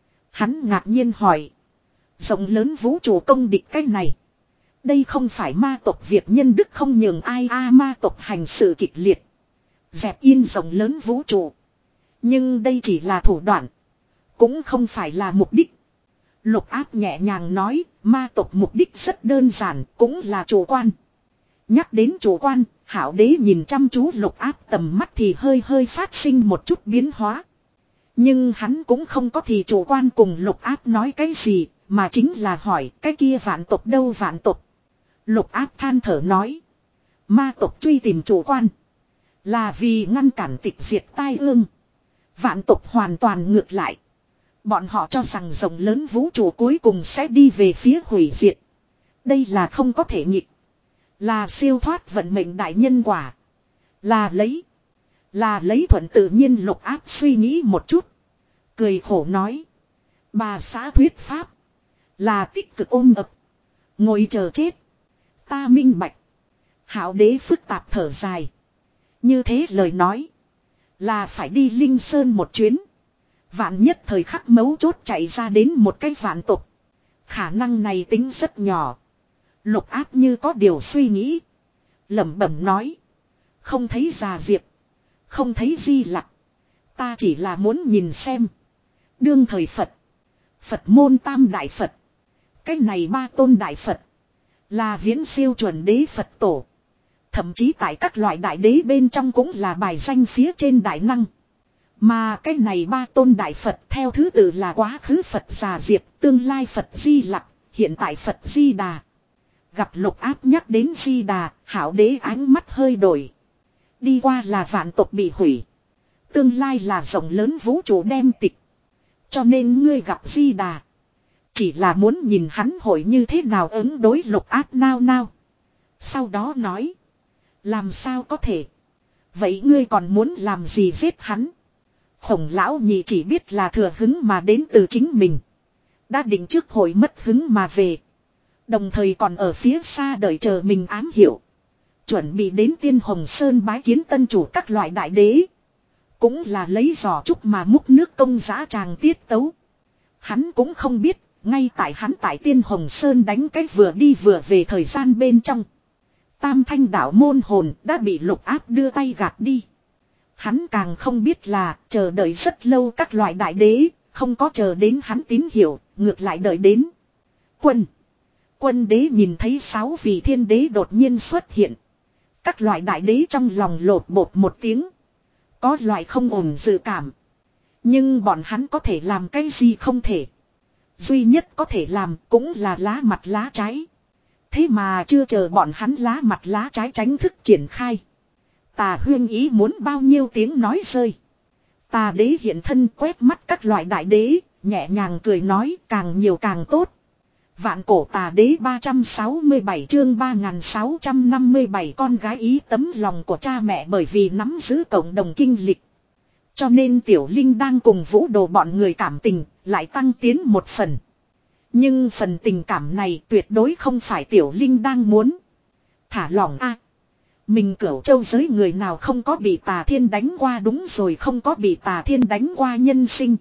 Hắn ngạc nhiên hỏi. Rộng lớn vũ trụ công địch cái này. Đây không phải ma tộc Việt nhân đức không nhường ai a à, ma tộc hành sự kịch liệt. Dẹp yên rộng lớn vũ trụ. Nhưng đây chỉ là thủ đoạn. Cũng không phải là mục đích. Lục Áp nhẹ nhàng nói. Ma tộc mục đích rất đơn giản. Cũng là chủ quan. Nhắc đến chủ quan. Hạo đế nhìn chăm chú Lục Áp tầm mắt thì hơi hơi phát sinh một chút biến hóa. Nhưng hắn cũng không có thì chủ quan cùng Lục Áp nói cái gì. Mà chính là hỏi cái kia vạn tộc đâu vạn tộc. Lục Áp than thở nói. Ma tộc truy tìm chủ quan. Là vì ngăn cản tịch diệt tai ương. Vạn tộc hoàn toàn ngược lại. Bọn họ cho rằng rộng lớn vũ trụ cuối cùng sẽ đi về phía hủy diệt. Đây là không có thể nghịch. Là siêu thoát vận mệnh đại nhân quả. Là lấy. Là lấy thuận tự nhiên. Lục Áp suy nghĩ một chút. Cười khổ nói. Bà xã thuyết pháp. Là tích cực ôm ập. Ngồi chờ chết. Ta minh bạch. Hạo đế phức tạp thở dài. Như thế lời nói. Là phải đi Linh Sơn một chuyến. Vạn nhất thời khắc mấu chốt chạy ra đến một cái vạn tục. Khả năng này tính rất nhỏ. Lục Áp như có điều suy nghĩ. Lẩm bẩm nói. Không thấy già diệp. Không thấy di lặc. Ta chỉ là muốn nhìn xem. Đương thời Phật. Phật môn tam đại Phật. Cái này ba tôn đại Phật. Là viễn siêu chuẩn đế Phật tổ. Thậm chí tại các loại đại đế bên trong cũng là bài danh phía trên đại năng. Mà cái này ba tôn đại Phật theo thứ tự là quá khứ Phật Già Diệp, tương lai Phật Di Lặc, hiện tại Phật Di Đà. Gặp Lục Áp nhắc đến Di Đà, Hạo đế ánh mắt hơi đổi. Đi qua là vạn tộc bị hủy. Tương lai là rộng lớn vũ trụ đem tịch. Cho nên ngươi gặp Di Đà. Chỉ là muốn nhìn hắn hội như thế nào ứng đối Lục Áp nao nao. Sau đó nói. Làm sao có thể. Vậy ngươi còn muốn làm gì giết hắn. Khổng lão nhị chỉ biết là thừa hứng mà đến từ chính mình. Đã định trước hội mất hứng mà về. Đồng thời còn ở phía xa đợi chờ mình ám hiểu. Chuẩn bị đến Tiên Hồng Sơn bái kiến tân chủ các loại đại đế. Cũng là lấy giò trúc mà múc nước công giã tràng tiết tấu. Hắn cũng không biết, ngay tại hắn tại Tiên Hồng Sơn đánh cái vừa đi vừa về thời gian bên trong. Tam thanh đạo môn hồn đã bị Lục Áp đưa tay gạt đi. Hắn càng không biết là chờ đợi rất lâu các loại đại đế, không có chờ đến hắn tín hiệu, ngược lại đợi đến. Quân. Quân đế nhìn thấy sáu vị thiên đế đột nhiên xuất hiện. Các loại đại đế trong lòng lột bột một tiếng. Có loại không ổn dự cảm. Nhưng bọn hắn có thể làm cái gì không thể. Duy nhất có thể làm cũng là lá mặt lá trái. Thế mà chưa chờ bọn hắn lá mặt lá trái tránh thức triển khai. Tà huyên ý muốn bao nhiêu tiếng nói rơi. Tà đế hiện thân quét mắt các loại đại đế, nhẹ nhàng cười nói càng nhiều càng tốt. Vạn cổ tà đế ba trăm sáu mươi bảy chương ba nghìn sáu trăm năm mươi bảy con gái ý tấm lòng của cha mẹ bởi vì nắm giữ cộng đồng kinh lịch. Cho nên Tiểu Linh đang cùng Vũ Đồ bọn người cảm tình, lại tăng tiến một phần. Nhưng phần tình cảm này tuyệt đối không phải Tiểu Linh đang muốn. Thả lỏng a. Mình Cửu Châu giới người nào không có bị Tà Thiên đánh qua, đúng rồi, không có bị Tà Thiên đánh qua nhân sinh.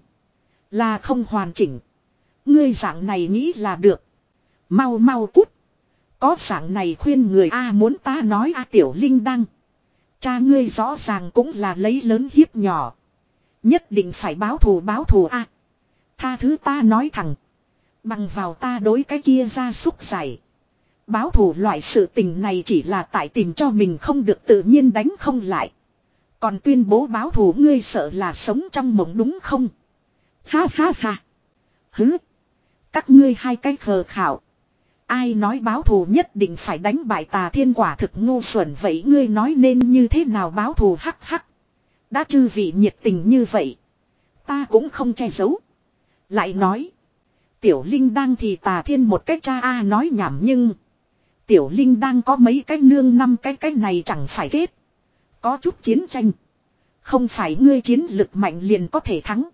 Là không hoàn chỉnh. Ngươi dạng này nghĩ là được. Mau mau cút. Có dạng này khuyên người a muốn ta nói a Tiểu Linh đăng. Cha ngươi rõ ràng cũng là lấy lớn hiếp nhỏ. Nhất định phải báo thù báo thù a. Tha thứ ta nói thẳng. Bằng vào ta đối cái kia ra xúc giải. Báo thù loại sự tình này chỉ là tại tìm cho mình không được tự nhiên đánh không lại. Còn tuyên bố báo thù ngươi sợ là sống trong mộng đúng không? Ha ha ha. Hứ. Các ngươi hai cái khờ khảo. Ai nói báo thù nhất định phải đánh bại Tà Thiên quả thực ngu xuẩn, vậy ngươi nói nên như thế nào báo thù hắc hắc. Đã chư vị nhiệt tình như vậy. Ta cũng không che giấu. Lại nói. Tiểu Linh đang thì Tà Thiên một cách cha a nói nhảm nhưng. Tiểu Linh đang có mấy cái nương năm cái cái này chẳng phải kết. Có chút chiến tranh. Không phải ngươi chiến lực mạnh liền có thể thắng.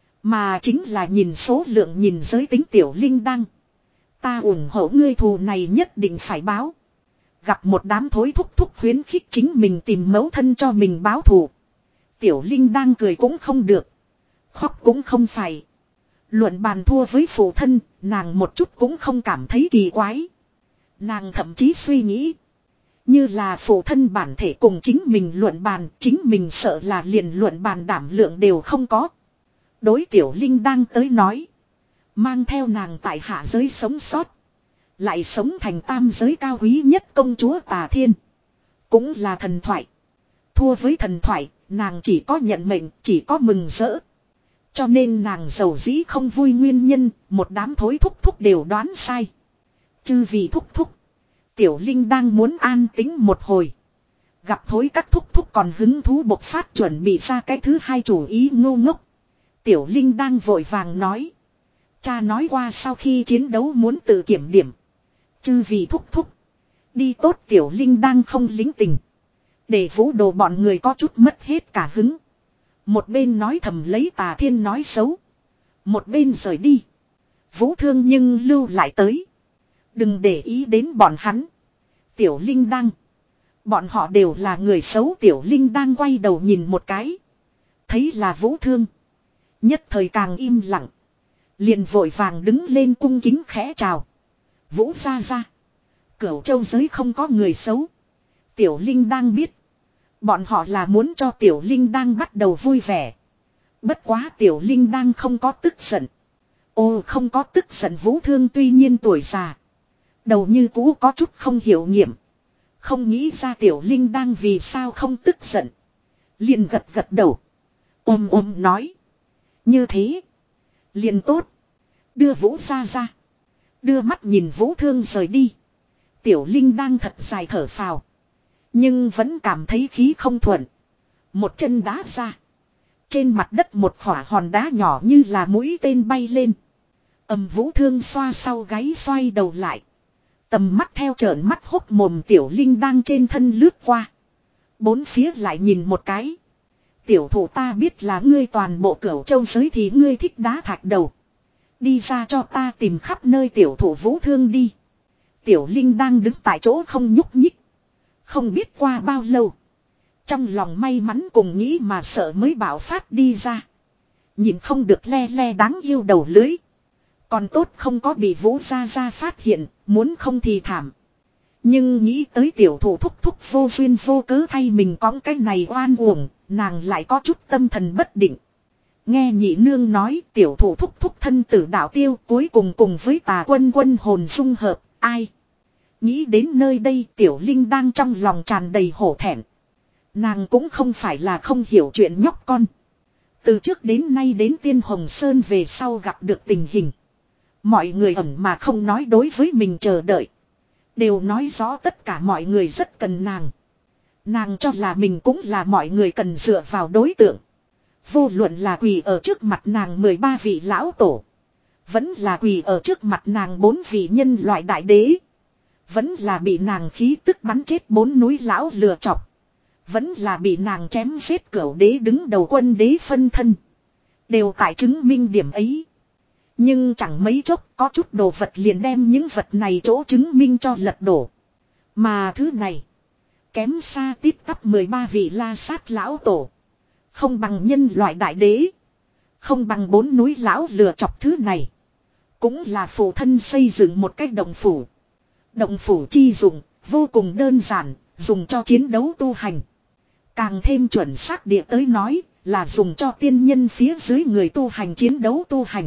Mà chính là nhìn số lượng nhìn giới tính Tiểu Linh đang. Ta ủng hộ ngươi thù này nhất định phải báo. Gặp một đám thối thúc thúc khuyến khích chính mình tìm mẫu thân cho mình báo thù. Tiểu Linh đang cười cũng không được. Khóc cũng không phải. Luận bàn thua với phụ thân, nàng một chút cũng không cảm thấy kỳ quái. Nàng thậm chí suy nghĩ. Như là phụ thân bản thể cùng chính mình luận bàn, chính mình sợ là liền luận bàn đảm lượng đều không có. Đối Tiểu Linh đang tới nói. Mang theo nàng tại hạ giới sống sót. Lại sống thành tam giới cao quý nhất công chúa Tà Thiên. Cũng là thần thoại. Thua với thần thoại, nàng chỉ có nhận mệnh, chỉ có mừng rỡ. Cho nên nàng giàu dĩ không vui nguyên nhân, một đám thối thúc thúc đều đoán sai. Chư vì thúc thúc. Tiểu Linh đang muốn an tính một hồi. Gặp thối các thúc thúc còn hứng thú bộc phát chuẩn bị ra cái thứ hai chủ ý ngu ngốc. Tiểu Linh đang vội vàng nói. Cha nói qua sau khi chiến đấu muốn tự kiểm điểm. Chư vì thúc thúc. Đi tốt Tiểu Linh đang không lính tình. Để Vũ Đồ bọn người có chút mất hết cả hứng. Một bên nói thầm lấy Tà Thiên nói xấu. Một bên rời đi. Vũ Thương nhưng lưu lại tới. Đừng để ý đến bọn hắn. Tiểu Linh đang. Bọn họ đều là người xấu. Tiểu Linh đang quay đầu nhìn một cái. Thấy là Vũ Thương. Nhất thời càng im lặng. Liền vội vàng đứng lên cung kính khẽ chào. Vũ ra ra. Cửu Châu giới không có người xấu. Tiểu Linh đang biết. Bọn họ là muốn cho Tiểu Linh đang bắt đầu vui vẻ. Bất quá Tiểu Linh đang không có tức giận. Ô không có tức giận. Vũ Thương tuy nhiên tuổi già. Đầu như cũ có chút không hiểu nghiệm. Không nghĩ ra Tiểu Linh đang vì sao không tức giận. Liền gật gật đầu. Ôm ôm nói. Như thế. Liền tốt. Đưa Vũ ra ra. Đưa mắt nhìn Vũ Thương rời đi. Tiểu Linh đang thật dài thở phào. Nhưng vẫn cảm thấy khí không thuận. Một chân đá ra. Trên mặt đất một khỏa hòn đá nhỏ như là mũi tên bay lên. Ầm Vũ Thương xoa sau gáy xoay đầu lại. Tầm mắt theo trợn mắt hốc mồm Tiểu Linh đang trên thân lướt qua. Bốn phía lại nhìn một cái. Tiểu thủ ta biết là ngươi toàn bộ Cửu Châu giới thì ngươi thích đá thạch đầu. Đi ra cho ta tìm khắp nơi tiểu thủ Vũ Thương đi. Tiểu Linh đang đứng tại chỗ không nhúc nhích. Không biết qua bao lâu. Trong lòng may mắn cùng nghĩ mà sợ mới bạo phát đi ra. Nhìn không được le le đáng yêu đầu lưới. Còn tốt không có bị Vũ Gia Gia phát hiện, muốn không thì thảm. Nhưng nghĩ tới tiểu thủ thúc thúc vô duyên vô cớ thay mình cõng cái này oan uổng, nàng lại có chút tâm thần bất định. Nghe nhị nương nói tiểu thủ thúc thúc thân tử đạo tiêu cuối cùng cùng với Tà Quân Quân hồn dung hợp, ai. Nghĩ đến nơi đây tiểu Linh đang trong lòng tràn đầy hổ thẹn. Nàng cũng không phải là không hiểu chuyện nhóc con. Từ trước đến nay đến Tiên Hồng Sơn về sau gặp được tình hình. Mọi người ẩn mà không nói đối với mình chờ đợi. Đều nói rõ tất cả mọi người rất cần nàng. Nàng cho là mình cũng là mọi người cần dựa vào đối tượng. Vô luận là quỳ ở trước mặt nàng mười ba vị lão tổ. Vẫn là quỳ ở trước mặt nàng bốn vị nhân loại đại đế. Vẫn là bị nàng khí tức bắn chết bốn núi lão lừa chọc. Vẫn là bị nàng chém giết cửu đế đứng đầu quân đế phân thân. Đều tại chứng minh điểm ấy. Nhưng chẳng mấy chốc có chút đồ vật liền đem những vật này chỗ chứng minh cho lật đổ. Mà thứ này. Kém xa tít tắp mười ba vị la sát lão tổ. Không bằng nhân loại đại đế. Không bằng bốn núi lão lừa chọc thứ này. Cũng là phụ thân xây dựng một cách động phủ. Động phủ chi dụng vô cùng đơn giản. Dùng cho chiến đấu tu hành. Càng thêm chuẩn xác địa tới nói là dùng cho tiên nhân phía dưới người tu hành chiến đấu tu hành.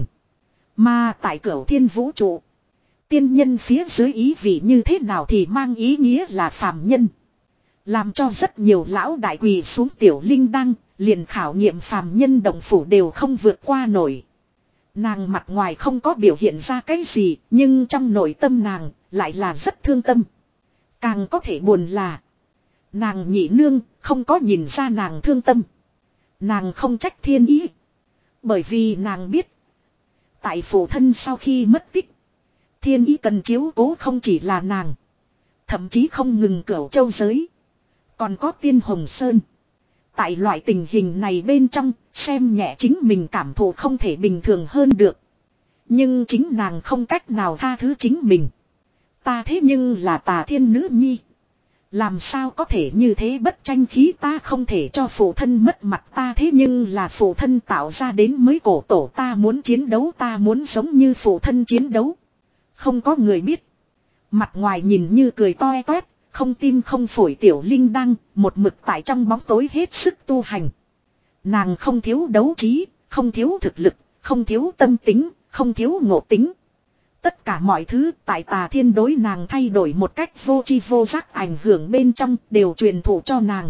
Mà tại Cửu Thiên vũ trụ. Tiên nhân phía dưới ý vị như thế nào thì mang ý nghĩa là phàm nhân. Làm cho rất nhiều lão đại quỳ xuống tiểu Linh đăng. Liền khảo nghiệm phàm nhân động phủ đều không vượt qua nổi. Nàng mặt ngoài không có biểu hiện ra cái gì. Nhưng trong nội tâm nàng lại là rất thương tâm. Càng có thể buồn là. Nàng nhị nương không có nhìn ra nàng thương tâm. Nàng không trách thiên ý. Bởi vì nàng biết. Tại phụ thân sau khi mất tích. Thiên ý cần chiếu cố không chỉ là nàng. Thậm chí không ngừng Cửu Châu giới. Còn có Tiên Hồng Sơn. Tại loại tình hình này bên trong, xem nhẹ chính mình cảm thụ không thể bình thường hơn được. Nhưng chính nàng không cách nào tha thứ chính mình. Ta thế nhưng là Tà Thiên nữ nhi. Làm sao có thể như thế bất tranh khí ta không thể cho phụ thân mất mặt ta thế nhưng là phụ thân tạo ra đến mới cổ tổ ta muốn chiến đấu ta muốn giống như phụ thân chiến đấu. Không có người biết. Mặt ngoài nhìn như cười toe toét. Không tim không phổi tiểu Linh đăng, một mực tại trong bóng tối hết sức tu hành. Nàng không thiếu đấu trí, không thiếu thực lực, không thiếu tâm tính, không thiếu ngộ tính. Tất cả mọi thứ tại Tà Thiên đối nàng thay đổi một cách vô tri vô giác ảnh hưởng bên trong đều truyền thụ cho nàng.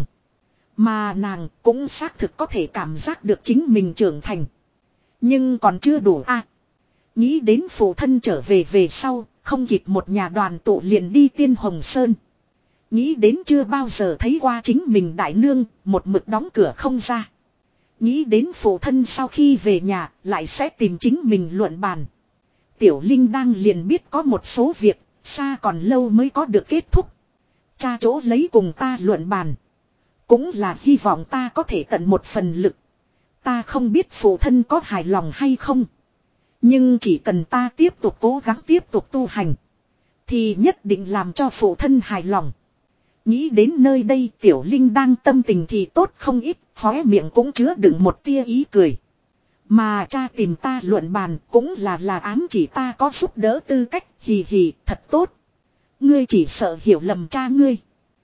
Mà nàng cũng xác thực có thể cảm giác được chính mình trưởng thành. Nhưng còn chưa đủ a. À, nghĩ đến phụ thân trở về về sau, không kịp một nhà đoàn tụ liền đi Tiên Hồng Sơn. Nghĩ đến chưa bao giờ thấy qua chính mình đại nương, một mực đóng cửa không ra. Nghĩ đến phụ thân sau khi về nhà, lại sẽ tìm chính mình luận bàn. Tiểu Linh đang liền biết có một số việc, xa còn lâu mới có được kết thúc. Cha chỗ lấy cùng ta luận bàn. Cũng là hy vọng ta có thể tận một phần lực. Ta không biết phụ thân có hài lòng hay không. Nhưng chỉ cần ta tiếp tục cố gắng tiếp tục tu hành. Thì nhất định làm cho phụ thân hài lòng. Nghĩ đến nơi đây tiểu Linh đang tâm tình thì tốt không ít, khóe miệng cũng chứa đựng một tia ý cười. Mà cha tìm ta luận bàn cũng là là ám chỉ ta có giúp đỡ tư cách, hì hì, thật tốt. Ngươi chỉ sợ hiểu lầm cha ngươi.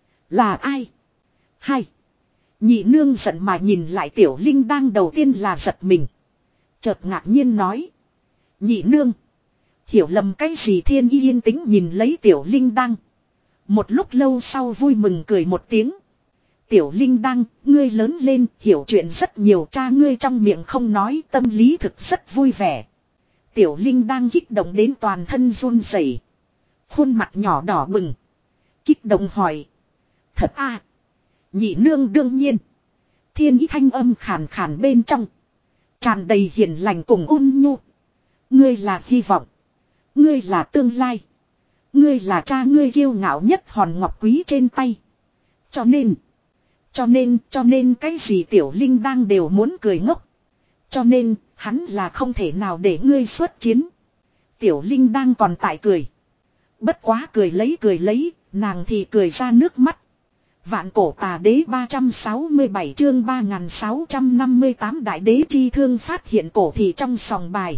Là ai? Hai. Nhị nương giận mà nhìn lại tiểu Linh đang đầu tiên là giật mình. Chợt ngạc nhiên nói. Nhị nương. Hiểu lầm cái gì Thiên Y yên tĩnh nhìn lấy tiểu Linh đang. Một lúc lâu sau vui mừng cười một tiếng. Tiểu Linh đăng, ngươi lớn lên, hiểu chuyện rất nhiều cha ngươi trong miệng không nói tâm lý thực rất vui vẻ. Tiểu Linh đang kích động đến toàn thân run rẩy, khuôn mặt nhỏ đỏ bừng. Kích động hỏi. Thật à? Nhị nương đương nhiên. Thiên Ý thanh âm khàn khàn bên trong. Tràn đầy hiền lành cùng ôn nhu. Ngươi là hy vọng. Ngươi là tương lai. Ngươi là cha ngươi kiêu ngạo nhất hòn ngọc quý trên tay. Cho nên. Cho nên, cho nên cái gì Tiểu Linh đang đều muốn cười ngốc. Cho nên, hắn là không thể nào để ngươi xuất chiến. Tiểu Linh đang còn tại cười. Bất quá cười lấy cười lấy, nàng thì cười ra nước mắt. Vạn cổ tà đế ba trăm sáu mươi bảy chương ba nghìn sáu trăm năm mươi tám đại đế chi thương phát hiện cổ thì trong sòng bài.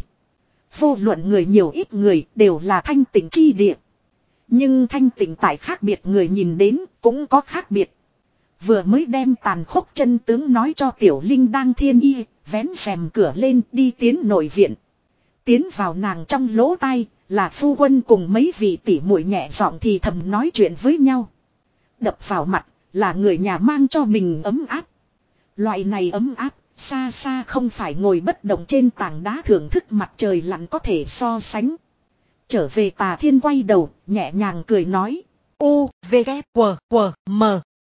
Vô luận người nhiều ít người đều là thanh tịnh chi địa. Nhưng thanh tịnh tại khác biệt người nhìn đến cũng có khác biệt. Vừa mới đem tàn khốc chân tướng nói cho Tiểu Linh đang thiên y, vén rèm cửa lên đi tiến nội viện. Tiến vào nàng trong lỗ tai, là phu quân cùng mấy vị tỷ muội nhẹ giọng thì thầm nói chuyện với nhau. Đập vào mặt, là người nhà mang cho mình ấm áp. Loại này ấm áp, xa xa không phải ngồi bất động trên tảng đá thưởng thức mặt trời lặn có thể so sánh. Trở về Tà Thiên quay đầu, nhẹ nhàng cười nói. U, V, K, W, W, M.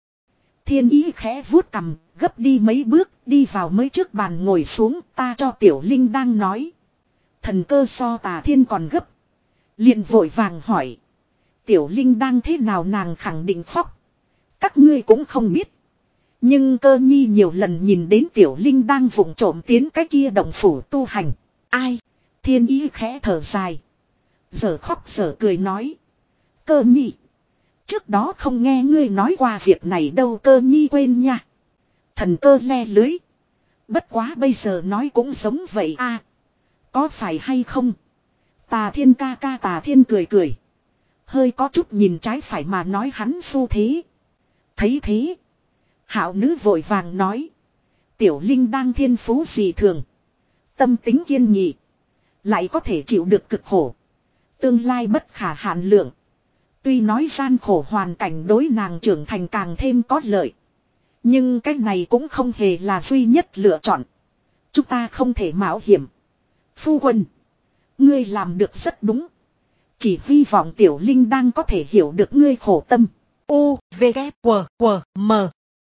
Thiên ý khẽ vuốt cằm, gấp đi mấy bước, đi vào mới trước bàn ngồi xuống, ta cho Tiểu Linh đang nói. Thần cơ so Tà Thiên còn gấp. Liền vội vàng hỏi. Tiểu Linh đang thế nào nàng khẳng định khóc. Các ngươi cũng không biết. Nhưng Cơ Nhi nhiều lần nhìn đến Tiểu Linh đang vụng trộm tiến cái kia động phủ tu hành. Ai? Thiên ý khẽ thở dài. Giờ khóc giờ cười nói. Cơ Nhi. Trước đó không nghe ngươi nói qua việc này đâu, Cơ Nhi quên nha. Thần cơ le lưới. Bất quá bây giờ nói cũng giống vậy a. Có phải hay không? Tà Thiên ca ca Tà Thiên cười cười. Hơi có chút nhìn trái phải mà nói hắn xu thế. Thấy thế. Hạo nữ vội vàng nói. Tiểu Linh đang thiên phú dị thường. Tâm tính kiên nghị. Lại có thể chịu được cực khổ. Tương lai bất khả hạn lượng. Tuy nói gian khổ hoàn cảnh đối nàng trưởng thành càng thêm có lợi. Nhưng cái này cũng không hề là duy nhất lựa chọn. Chúng ta không thể mạo hiểm. Phu quân. Ngươi làm được rất đúng. Chỉ hy vọng Tiểu Linh đang có thể hiểu được ngươi khổ tâm. U, V, K, W, W, M.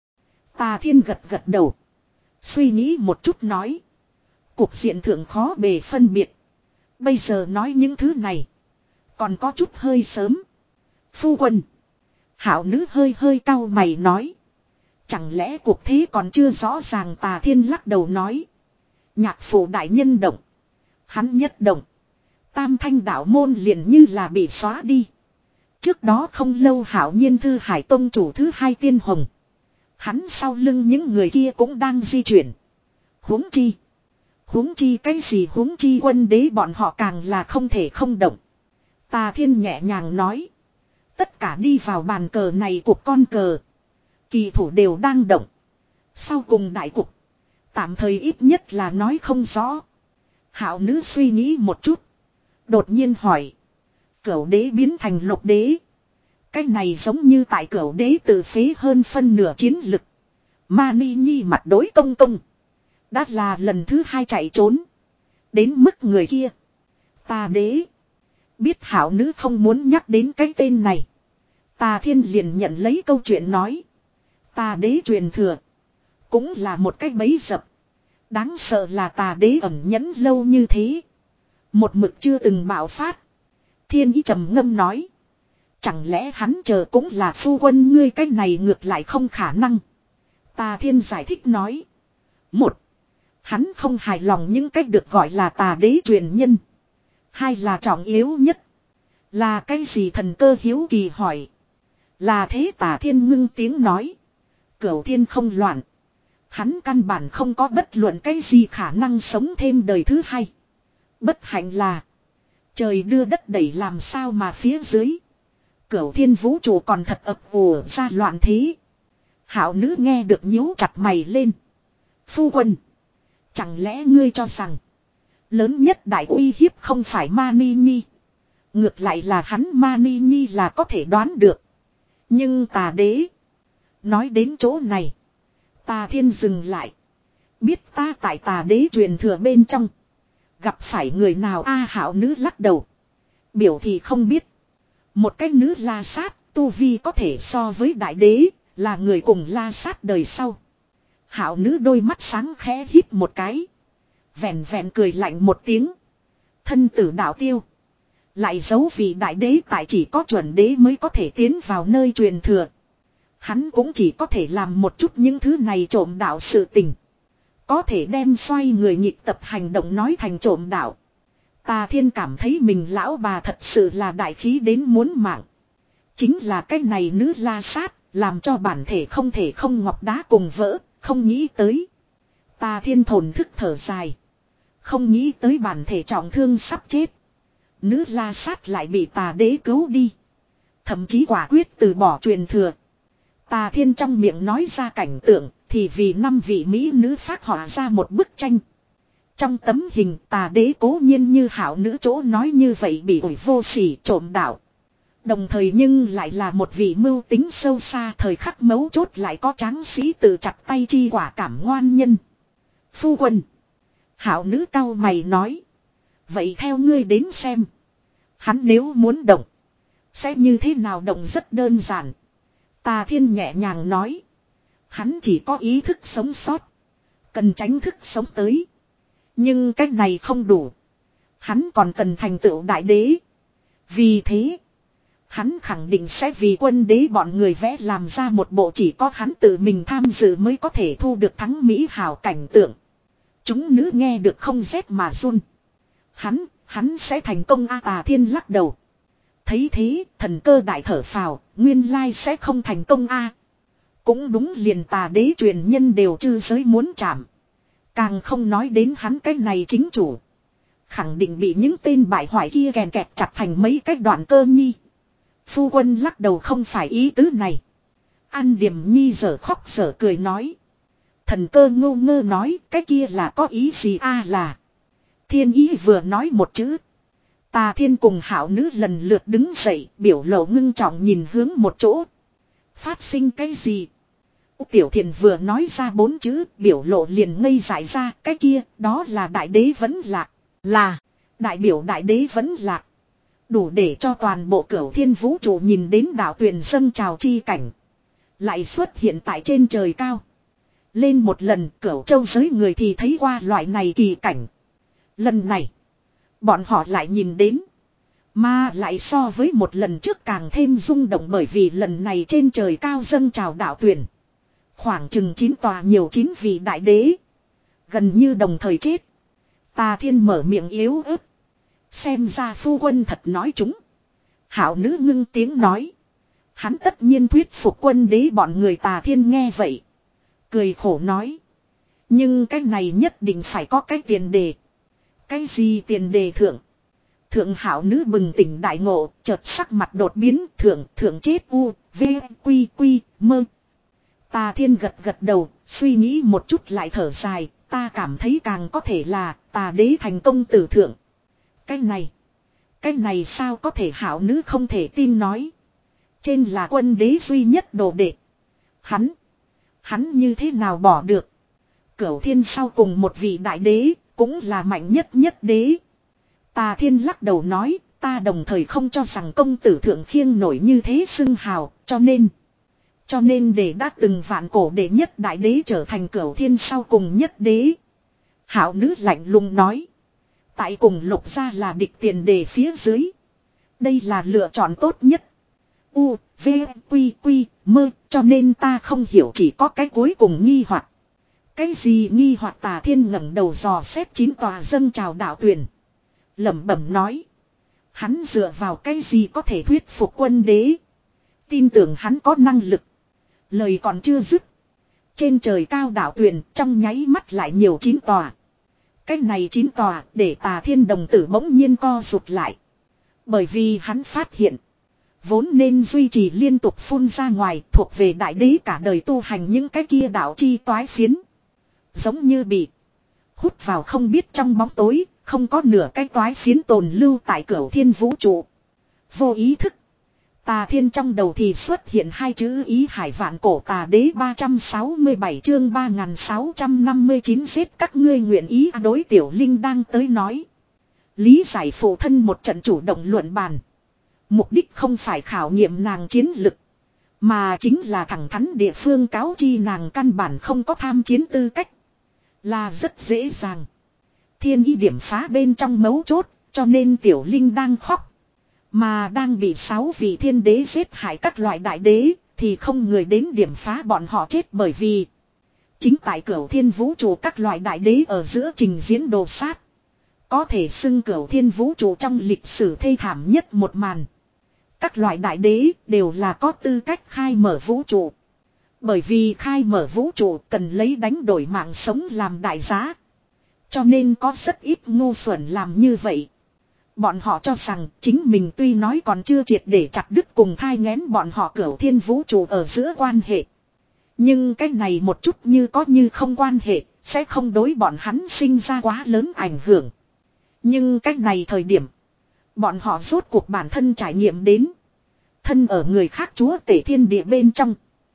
Tà Thiên gật gật đầu. Suy nghĩ một chút nói. Cuộc diện thượng khó bề phân biệt. Bây giờ nói những thứ này. Còn có chút hơi sớm. Phu quân. Hảo nữ hơi hơi cau mày nói. Chẳng lẽ cuộc thế còn chưa rõ ràng. Tà Thiên lắc đầu nói. Nhạc phụ đại nhân động. Hắn nhất động. Tam thanh đạo môn liền như là bị xóa đi. Trước đó không lâu Hảo Nhiên Thư Hải Tông chủ thứ hai Tiên Hồng. Hắn sau lưng những người kia cũng đang di chuyển. Huống chi. Huống chi cái gì huống chi quân đế bọn họ càng là không thể không động. Tà Thiên nhẹ nhàng nói. Tất cả đi vào bàn cờ này cuộc con cờ. Kỳ thủ đều đang động. Sau cùng đại cục. Tạm thời ít nhất là nói không rõ. Hạo nữ suy nghĩ một chút. Đột nhiên hỏi. Cửu đế biến thành lục đế. Cái này giống như tại cửu đế tự phế hơn phân nửa chiến lực. Mani Nhi mặt đối công công. Đã là lần thứ hai chạy trốn. Đến mức người kia. Tà đế. Biết hảo nữ không muốn nhắc đến cái tên này. Tà Thiên liền nhận lấy câu chuyện nói. Tà đế truyền thừa. Cũng là một cái bẫy dập. Đáng sợ là tà đế ẩn nhẫn lâu như thế. Một mực chưa từng bạo phát. Thiên ý trầm ngâm nói. Chẳng lẽ hắn chờ cũng là phu quân ngươi, cái này ngược lại không khả năng. Tà Thiên giải thích nói. Một. Hắn không hài lòng những cách được gọi là tà đế truyền nhân. Hai là trọng yếu nhất. Là cái gì? Thần cơ hiếu kỳ hỏi. Là thế. Tà Thiên ngưng tiếng nói. Cửu thiên không loạn. Hắn căn bản không có bất luận cái gì khả năng sống thêm đời thứ hai. Bất hạnh là. Trời đưa đất đẩy làm sao mà phía dưới. Cửu thiên vũ trụ còn thật ập ùa ra loạn thế. Hạo nữ nghe được nhíu chặt mày lên. Phu quân. Chẳng lẽ ngươi cho rằng. Lớn nhất đại uy hiếp không phải Mani Nhi. Ngược lại là hắn Mani Nhi là có thể đoán được. Nhưng tà đế. Nói đến chỗ này. Tà Thiên dừng lại. Biết ta tại tà đế truyền thừa bên trong. Gặp phải người nào? A Hạo nữ lắc đầu. Biểu thì không biết. Một cái nữ La Sát. Tu vi có thể so với đại đế. Là người cùng La Sát đời sau. Hạo nữ đôi mắt sáng khẽ híp một cái. Vẹn vẹn cười lạnh một tiếng. Thân tử đạo tiêu. Lại giấu vì đại đế tại chỉ có chuẩn đế mới có thể tiến vào nơi truyền thừa. Hắn cũng chỉ có thể làm một chút những thứ này trộm đạo sự tình. Có thể đem xoay người nhịp tập hành động nói thành trộm đạo. Tà Thiên cảm thấy mình lão bà thật sự là đại khí đến muốn mạng. Chính là cái này nữ la sát, làm cho bản thể không thể không ngọc đá cùng vỡ, không nghĩ tới. Tà Thiên thổn thức thở dài. Không nghĩ tới bản thể trọng thương sắp chết. Nữ la sát lại bị tà đế cứu đi. Thậm chí quả quyết từ bỏ truyền thừa. Tà Thiên trong miệng nói ra cảnh tượng, thì vì năm vị mỹ nữ phát họa ra một bức tranh. Trong tấm hình tà đế cố nhiên như hảo nữ chỗ nói như vậy bị ủi vô sỉ trộm đạo. Đồng thời nhưng lại là một vị mưu tính sâu xa thời khắc mấu chốt lại có tráng sĩ tự chặt tay chi quả cảm ngoan nhân. Phu quân. Hảo nữ cau mày nói. Vậy theo ngươi đến xem. Hắn nếu muốn động. Sẽ như thế nào động rất đơn giản. Tà Thiên nhẹ nhàng nói. Hắn chỉ có ý thức sống sót. Cần tránh thức sống tới. Nhưng cách này không đủ. Hắn còn cần thành tựu đại đế. Vì thế. Hắn khẳng định sẽ vì quân đế bọn người vẽ làm ra một bộ chỉ có hắn tự mình tham dự mới có thể thu được thắng mỹ hảo cảnh tượng. Chúng nữ nghe được không rét mà run. Hắn, hắn sẽ thành công a. Tà Thiên lắc đầu. Thấy thế, thần cơ đại thở phào, nguyên lai sẽ không thành công a. Cũng đúng, liền tà đế truyền nhân đều chư giới muốn chạm. Càng không nói đến hắn cái này chính chủ. Khẳng định bị những tên bại hoại kia kèn kẹt chặt thành mấy cái đoạn cơ nhi. Phu quân lắc đầu, không phải ý tứ này. An Điềm Nhi giở khóc giở cười nói. Thần cơ ngô ngơ nói, cái kia là có ý gì a? Là. Thiên ý vừa nói một chữ. Tà Thiên cùng hảo nữ lần lượt đứng dậy, biểu lộ ngưng trọng nhìn hướng một chỗ. Phát sinh cái gì? Tiểu Thiền vừa nói ra bốn chữ, biểu lộ liền ngây dại ra, cái kia, đó là đại đế vẫn lạc. Là, đại biểu đại đế vẫn lạc. Đủ để cho toàn bộ cửu thiên vũ trụ nhìn đến đạo tuyền dâng trào chi cảnh. Lại xuất hiện tại trên trời cao. Lên một lần cửu châu giới người thì thấy qua loại này kỳ cảnh. Lần này, bọn họ lại nhìn đến. Mà lại so với một lần trước càng thêm rung động, bởi vì lần này trên trời cao dâng trào đạo tuyền. Khoảng chừng chín tòa nhiều chín vị đại đế. Gần như đồng thời chết. Tà Thiên mở miệng yếu ớt. Xem ra phu quân thật nói chúng. Hảo nữ ngưng tiếng nói. Hắn tất nhiên thuyết phục quân đế bọn người. Tà Thiên nghe vậy. Cười khổ nói. Nhưng cái này nhất định phải có cái tiền đề. Cái gì tiền đề? Thượng. Thượng hảo nữ bừng tỉnh đại ngộ. Chợt sắc mặt đột biến. Thượng thượng chết u. V. Quy quy mơ. Tà Thiên gật gật đầu. Suy nghĩ một chút lại thở dài. Ta cảm thấy càng có thể là tà đế thành công tử thượng. Cái này. Cái này sao có thể? Hảo nữ không thể tin nói. Trên là quân đế duy nhất đồ đệ. Hắn. Hắn như thế nào bỏ được? Cửu thiên sau cùng một vị đại đế. Cũng là mạnh nhất nhất đế. Tà Thiên lắc đầu nói. Ta đồng thời không cho rằng công tử thượng khiêng nổi như thế xưng hào. Cho nên. Cho nên để đã từng vạn cổ đệ nhất đại đế trở thành cửu thiên sau cùng nhất đế. Hảo nữ lạnh lùng nói. Tại cùng lục gia là địch tiền đề phía dưới. Đây là lựa chọn tốt nhất. U, V, Quy, Quy, mơ. Cho nên ta không hiểu, chỉ có cái cuối cùng nghi hoặc. Cái gì nghi hoặc? Tà Thiên ngẩng đầu dò xét chín tòa dâng trào đạo tuyền. Lẩm bẩm nói. Hắn dựa vào cái gì có thể thuyết phục quân đế? Tin tưởng hắn có năng lực. Lời còn chưa dứt. Trên trời cao đạo tuyền trong nháy mắt lại nhiều chín tòa. Cái này chín tòa để Tà Thiên đồng tử bỗng nhiên co rụt lại. Bởi vì hắn phát hiện. Vốn nên duy trì liên tục phun ra ngoài thuộc về đại đế cả đời tu hành những cái kia đạo chi toái phiến. Giống như bị hút vào không biết trong bóng tối. Không có nửa cái toái phiến tồn lưu tại cửu thiên vũ trụ. Vô ý thức. Tà Thiên trong đầu thì xuất hiện hai chữ ý hải vạn cổ tà đế. Ba trăm sáu mươi bảy chương ba nghìn sáu trăm năm mươi chín giết các ngươi nguyện ý. Đối Tiểu Linh đang tới nói. Lý giải phụ thân một trận chủ động luận bàn. Mục đích không phải khảo nghiệm nàng chiến lực. Mà chính là thẳng thắn địa phương cáo chi nàng căn bản không có tham chiến tư cách. Là rất dễ dàng. Thiên ý điểm phá bên trong mấu chốt. Cho nên tiểu linh đang khóc. Mà đang bị sáu vị thiên đế giết hại các loại đại đế. Thì không người đến điểm phá bọn họ chết bởi vì. Chính tại cửu thiên vũ trụ các loại đại đế ở giữa trình diễn đồ sát. Có thể xưng cửu thiên vũ trụ trong lịch sử thê thảm nhất một màn. Các loại đại đế đều là có tư cách khai mở vũ trụ. Bởi vì khai mở vũ trụ cần lấy đánh đổi mạng sống làm đại giá. Cho nên có rất ít ngu xuẩn làm như vậy. Bọn họ cho rằng chính mình tuy nói còn chưa triệt để chặt đứt cùng thai nghén bọn họ cửu thiên vũ trụ ở giữa quan hệ. Nhưng cái này một chút như có như không quan hệ, sẽ không đối bọn hắn sinh ra quá lớn ảnh hưởng. Nhưng cái này thời điểm, bọn họ rốt cuộc bản thân trải nghiệm đến. Thân ở người khác chúa tể thiên địa bên trong.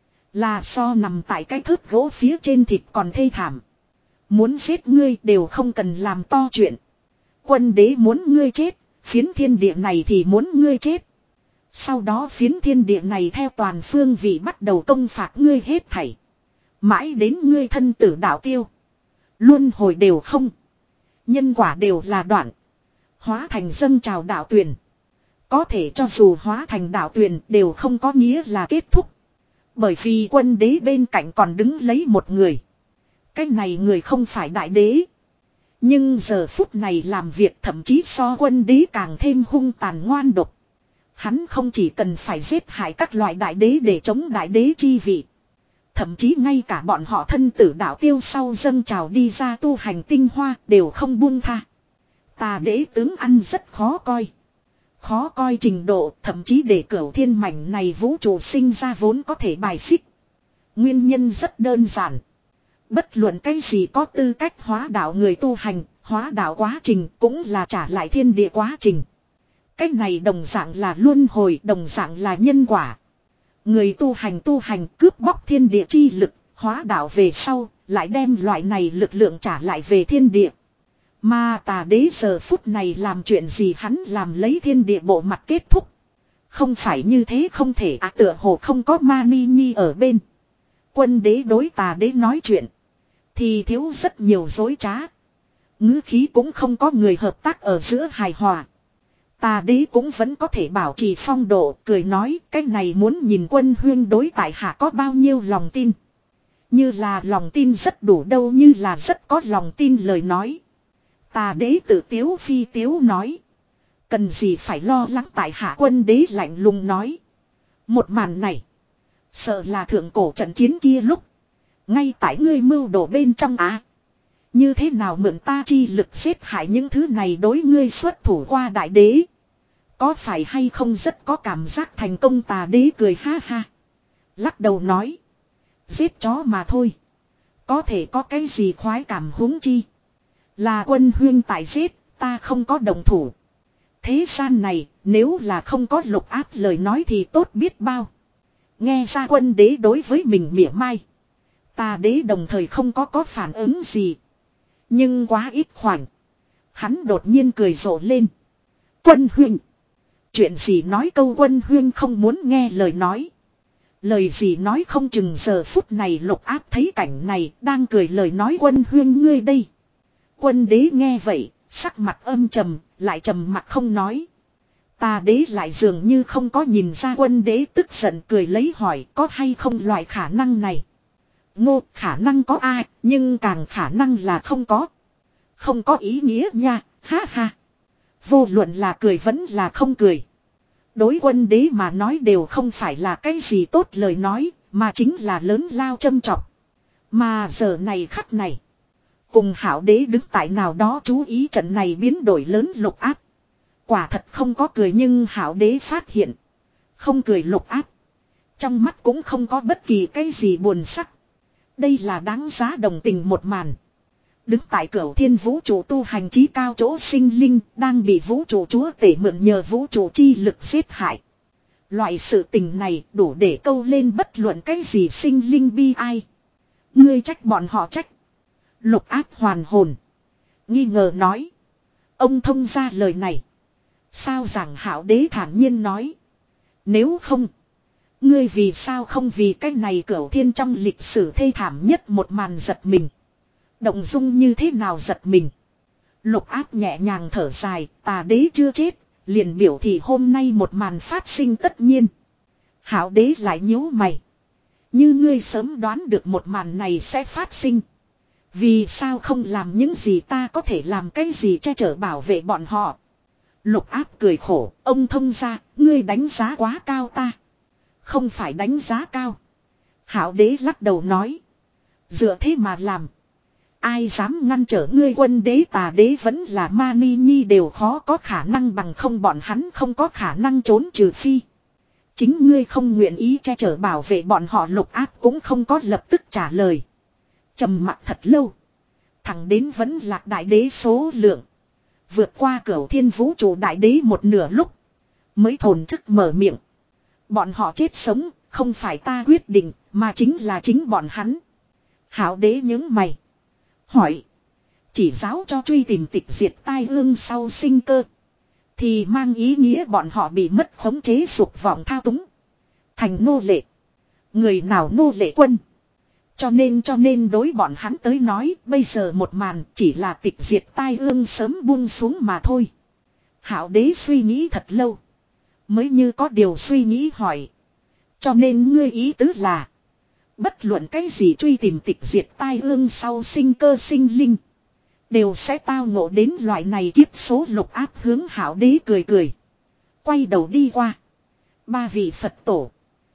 Là so nằm tại cái thớt gỗ phía trên thịt còn thê thảm. Muốn giết ngươi đều không cần làm to chuyện. Quân đế muốn ngươi chết, phiến thiên địa này thì muốn ngươi chết. Sau đó phiến thiên địa này theo toàn phương vị bắt đầu công phạt ngươi hết thảy. Mãi đến ngươi thân tử đạo tiêu. Luân hồi đều không. Nhân quả đều là đoạn. Hóa thành dâng trào đạo tuyền. Có thể cho dù hóa thành đạo tuyền đều không có nghĩa là kết thúc. Bởi vì quân đế bên cạnh còn đứng lấy một người. Cái này người không phải đại đế. Nhưng giờ phút này làm việc thậm chí so quân đế càng thêm hung tàn ngoan độc. Hắn không chỉ cần phải giết hại các loại đại đế để chống đại đế chi vị. Thậm chí ngay cả bọn họ thân tử đạo tiêu sau dâng trào đi ra tu hành tinh hoa đều không buông tha. Tà đế tướng ăn rất khó coi. Khó coi trình độ thậm chí để cửu thiên mảnh này vũ trụ sinh ra vốn có thể bài xích. Nguyên nhân rất đơn giản. Bất luận cái gì có tư cách hóa đạo người tu hành, hóa đạo quá trình cũng là trả lại thiên địa quá trình. Cái này đồng dạng là luân hồi, đồng dạng là nhân quả. Người tu hành tu hành cướp bóc thiên địa chi lực, hóa đạo về sau, lại đem loại này lực lượng trả lại về thiên địa. Mà tà đế giờ phút này làm chuyện gì hắn làm lấy thiên địa bộ mặt kết thúc. Không phải như thế không thể à, tựa hồ không có ma ni nhi ở bên. Quân đế đối tà đế nói chuyện. Thì thiếu rất nhiều dối trá. Ngữ khí cũng không có người hợp tác ở giữa hài hòa. Tà đế cũng vẫn có thể bảo trì phong độ, cười nói cái này muốn nhìn quân huyên đối tại hạ có bao nhiêu lòng tin. Như là lòng tin rất đủ đâu, như là rất có lòng tin lời nói. Tà đế tự tiếu phi tiếu nói. Cần gì phải lo lắng, tại hạ quân đế lạnh lùng nói. Một màn này. Sợ là thượng cổ trận chiến kia lúc. Ngay tại ngươi mưu đồ bên trong á. Như thế nào mượn ta chi lực xếp hại những thứ này đối ngươi xuất thủ qua đại đế. Có phải hay không rất có cảm giác thành công, tà đế cười ha ha. Lắc đầu nói. Giết chó mà thôi. Có thể có cái gì khoái cảm huống chi. Là quân huyên tại giết, ta không có đồng thủ. Thế gian này, nếu là không có lục áp lời nói thì tốt biết bao. Nghe ra quân đế đối với mình mỉa mai. Tà đế đồng thời không có có phản ứng gì. Nhưng quá ít khoảnh. Hắn đột nhiên cười rộ lên. Quân huynh. Chuyện gì nói câu quân huynh không muốn nghe lời nói. Lời gì nói không chừng giờ phút này lục áp thấy cảnh này đang cười lời nói quân huynh ngươi đây. Quân đế nghe vậy, sắc mặt âm trầm, lại trầm mặt không nói. Tà đế lại dường như không có nhìn ra quân đế tức giận cười lấy hỏi có hay không loại khả năng này. Ngô, khả năng có ai, nhưng càng khả năng là không có. Không có ý nghĩa nha, ha ha. Vô luận là cười vẫn là không cười. Đối quân đế mà nói đều không phải là cái gì tốt lời nói, mà chính là lớn lao châm chọc. Mà giờ này khắc này. Cùng hảo đế đứng tại nào đó chú ý trận này biến đổi lớn lục áp. Quả thật không có cười, nhưng hảo đế phát hiện. Không cười lục áp. Trong mắt cũng không có bất kỳ cái gì buồn sắc. Đây là đáng giá đồng tình một màn. Đứng tại cửu thiên vũ trụ tu hành trí cao chỗ sinh linh đang bị vũ trụ chúa tể mượn nhờ vũ trụ chi lực giết hại. Loại sự tình này đủ để câu lên bất luận cái gì sinh linh bi ai. Ngươi trách bọn họ trách. Lục áp hoàn hồn. Nghi ngờ nói. Ông thông ra lời này. Sao rằng hảo đế thản nhiên nói. Nếu không. Ngươi vì sao không vì cái này cửu thiên trong lịch sử thê thảm nhất một màn giật mình. Động dung như thế nào giật mình. Lục áp nhẹ nhàng thở dài, tà đế chưa chết, liền biểu thị hôm nay một màn phát sinh tất nhiên. Hảo đế lại nhíu mày. Như ngươi sớm đoán được một màn này sẽ phát sinh. Vì sao không làm những gì ta có thể làm cái gì che chở bảo vệ bọn họ. Lục áp cười khổ, ông thông ra, ngươi đánh giá quá cao ta. Không phải đánh giá cao. Hảo đế lắc đầu nói. Dựa thế mà làm. Ai dám ngăn trở ngươi quân đế tà đế vẫn là ma ni nhi đều khó có khả năng bằng không bọn hắn không có khả năng trốn trừ phi. Chính ngươi không nguyện ý che chở bảo vệ bọn họ lục áp cũng không có lập tức trả lời. Trầm mặc thật lâu. Thẳng đến vẫn lạc đại đế số lượng. Vượt qua cửu thiên vũ trụ đại đế một nửa lúc. Mới thổn thức mở miệng. Bọn họ chết sống, không phải ta quyết định, mà chính là chính bọn hắn. Hảo đế những mày. Hỏi. Chỉ giáo cho truy tìm tịch diệt tai ương sau sinh cơ. Thì mang ý nghĩa bọn họ bị mất khống chế dục vọng thao túng. Thành nô lệ. Người nào nô lệ quân. Cho nên cho nên đối bọn hắn tới nói bây giờ một màn chỉ là tịch diệt tai ương sớm buông xuống mà thôi. Hảo đế suy nghĩ thật lâu. Mới như có điều suy nghĩ hỏi. Cho nên ngươi ý tứ là. Bất luận cái gì truy tìm tịch diệt tai ương sau sinh cơ sinh linh. Đều sẽ tao ngộ đến loại này kiếp số lục áp hướng hảo đế cười cười. Quay đầu đi qua. Ba vị Phật tổ.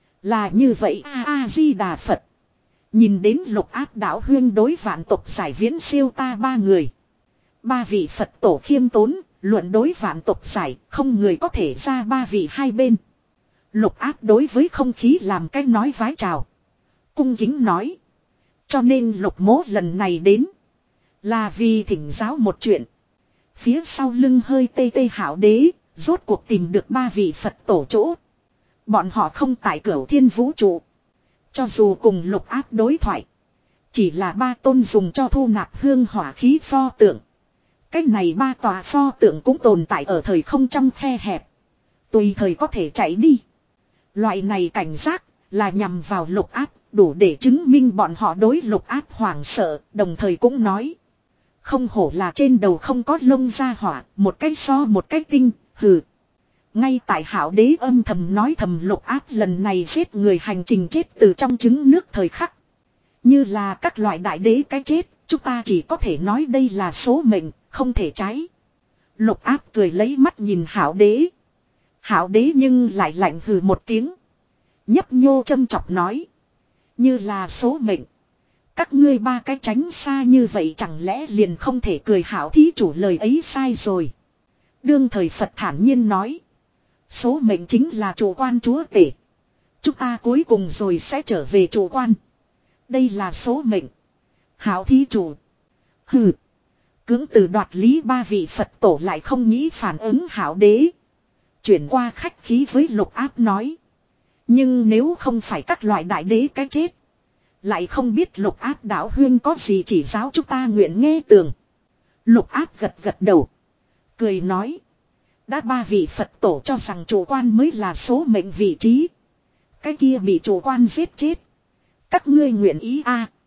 Là như vậy A-a-di-đà Phật. Nhìn đến lục áp đạo huyên đối vạn tộc giải viễn siêu ta ba người. Ba vị Phật tổ khiêm tốn, luận đối vạn tộc giải, không người có thể ra ba vị hai bên. Lục áp đối với không khí làm cái nói vái chào. Cung kính nói. Cho nên lục mố lần này đến. Là vì thỉnh giáo một chuyện. Phía sau lưng hơi tê tê hảo đế, rốt cuộc tìm được ba vị Phật tổ chỗ. Bọn họ không tại cửu thiên vũ trụ. Cho dù cùng lục áp đối thoại. Chỉ là ba tôn dùng cho thu nạp hương hỏa khí pho tượng. Cái này ba tòa pho tượng cũng tồn tại ở thời không trong khe hẹp. Tùy thời có thể chạy đi. Loại này cảnh giác là nhằm vào lục áp. Đủ để chứng minh bọn họ đối lục áp hoảng sợ. Đồng thời cũng nói. Không hổ là trên đầu không có lông ra hỏa. Một cái so một cái tinh. Hừ. Ngay tại hảo đế âm thầm nói thầm lục áp lần này giết người hành trình chết từ trong trứng nước thời khắc. Như là các loại đại đế cái chết, chúng ta chỉ có thể nói đây là số mệnh, không thể trái. Lục áp cười lấy mắt nhìn hảo đế. Hảo đế nhưng lại lạnh hừ một tiếng. Nhấp nhô châm chọc nói. Như là số mệnh. Các ngươi ba cái tránh xa như vậy chẳng lẽ liền không thể cười hảo thí chủ lời ấy sai rồi. Đương thời Phật thản nhiên nói. Số mệnh chính là chủ quan chúa tể. Chúng ta cuối cùng rồi sẽ trở về chủ quan. Đây là số mệnh. Hảo thí chủ. Hừ. Cưỡng từ đoạt lý ba vị Phật tổ lại không nghĩ phản ứng hảo đế. Chuyển qua khách khí với lục áp nói. Nhưng nếu không phải các loại đại đế cái chết. Lại không biết lục áp đạo huyên có gì chỉ giáo chúng ta nguyện nghe tường. Lục áp gật gật đầu. Cười nói. Đã ba vị Phật tổ cho rằng chủ quan mới là số mệnh vị trí. Cái kia bị chủ quan giết chết. Các ngươi nguyện ý a à.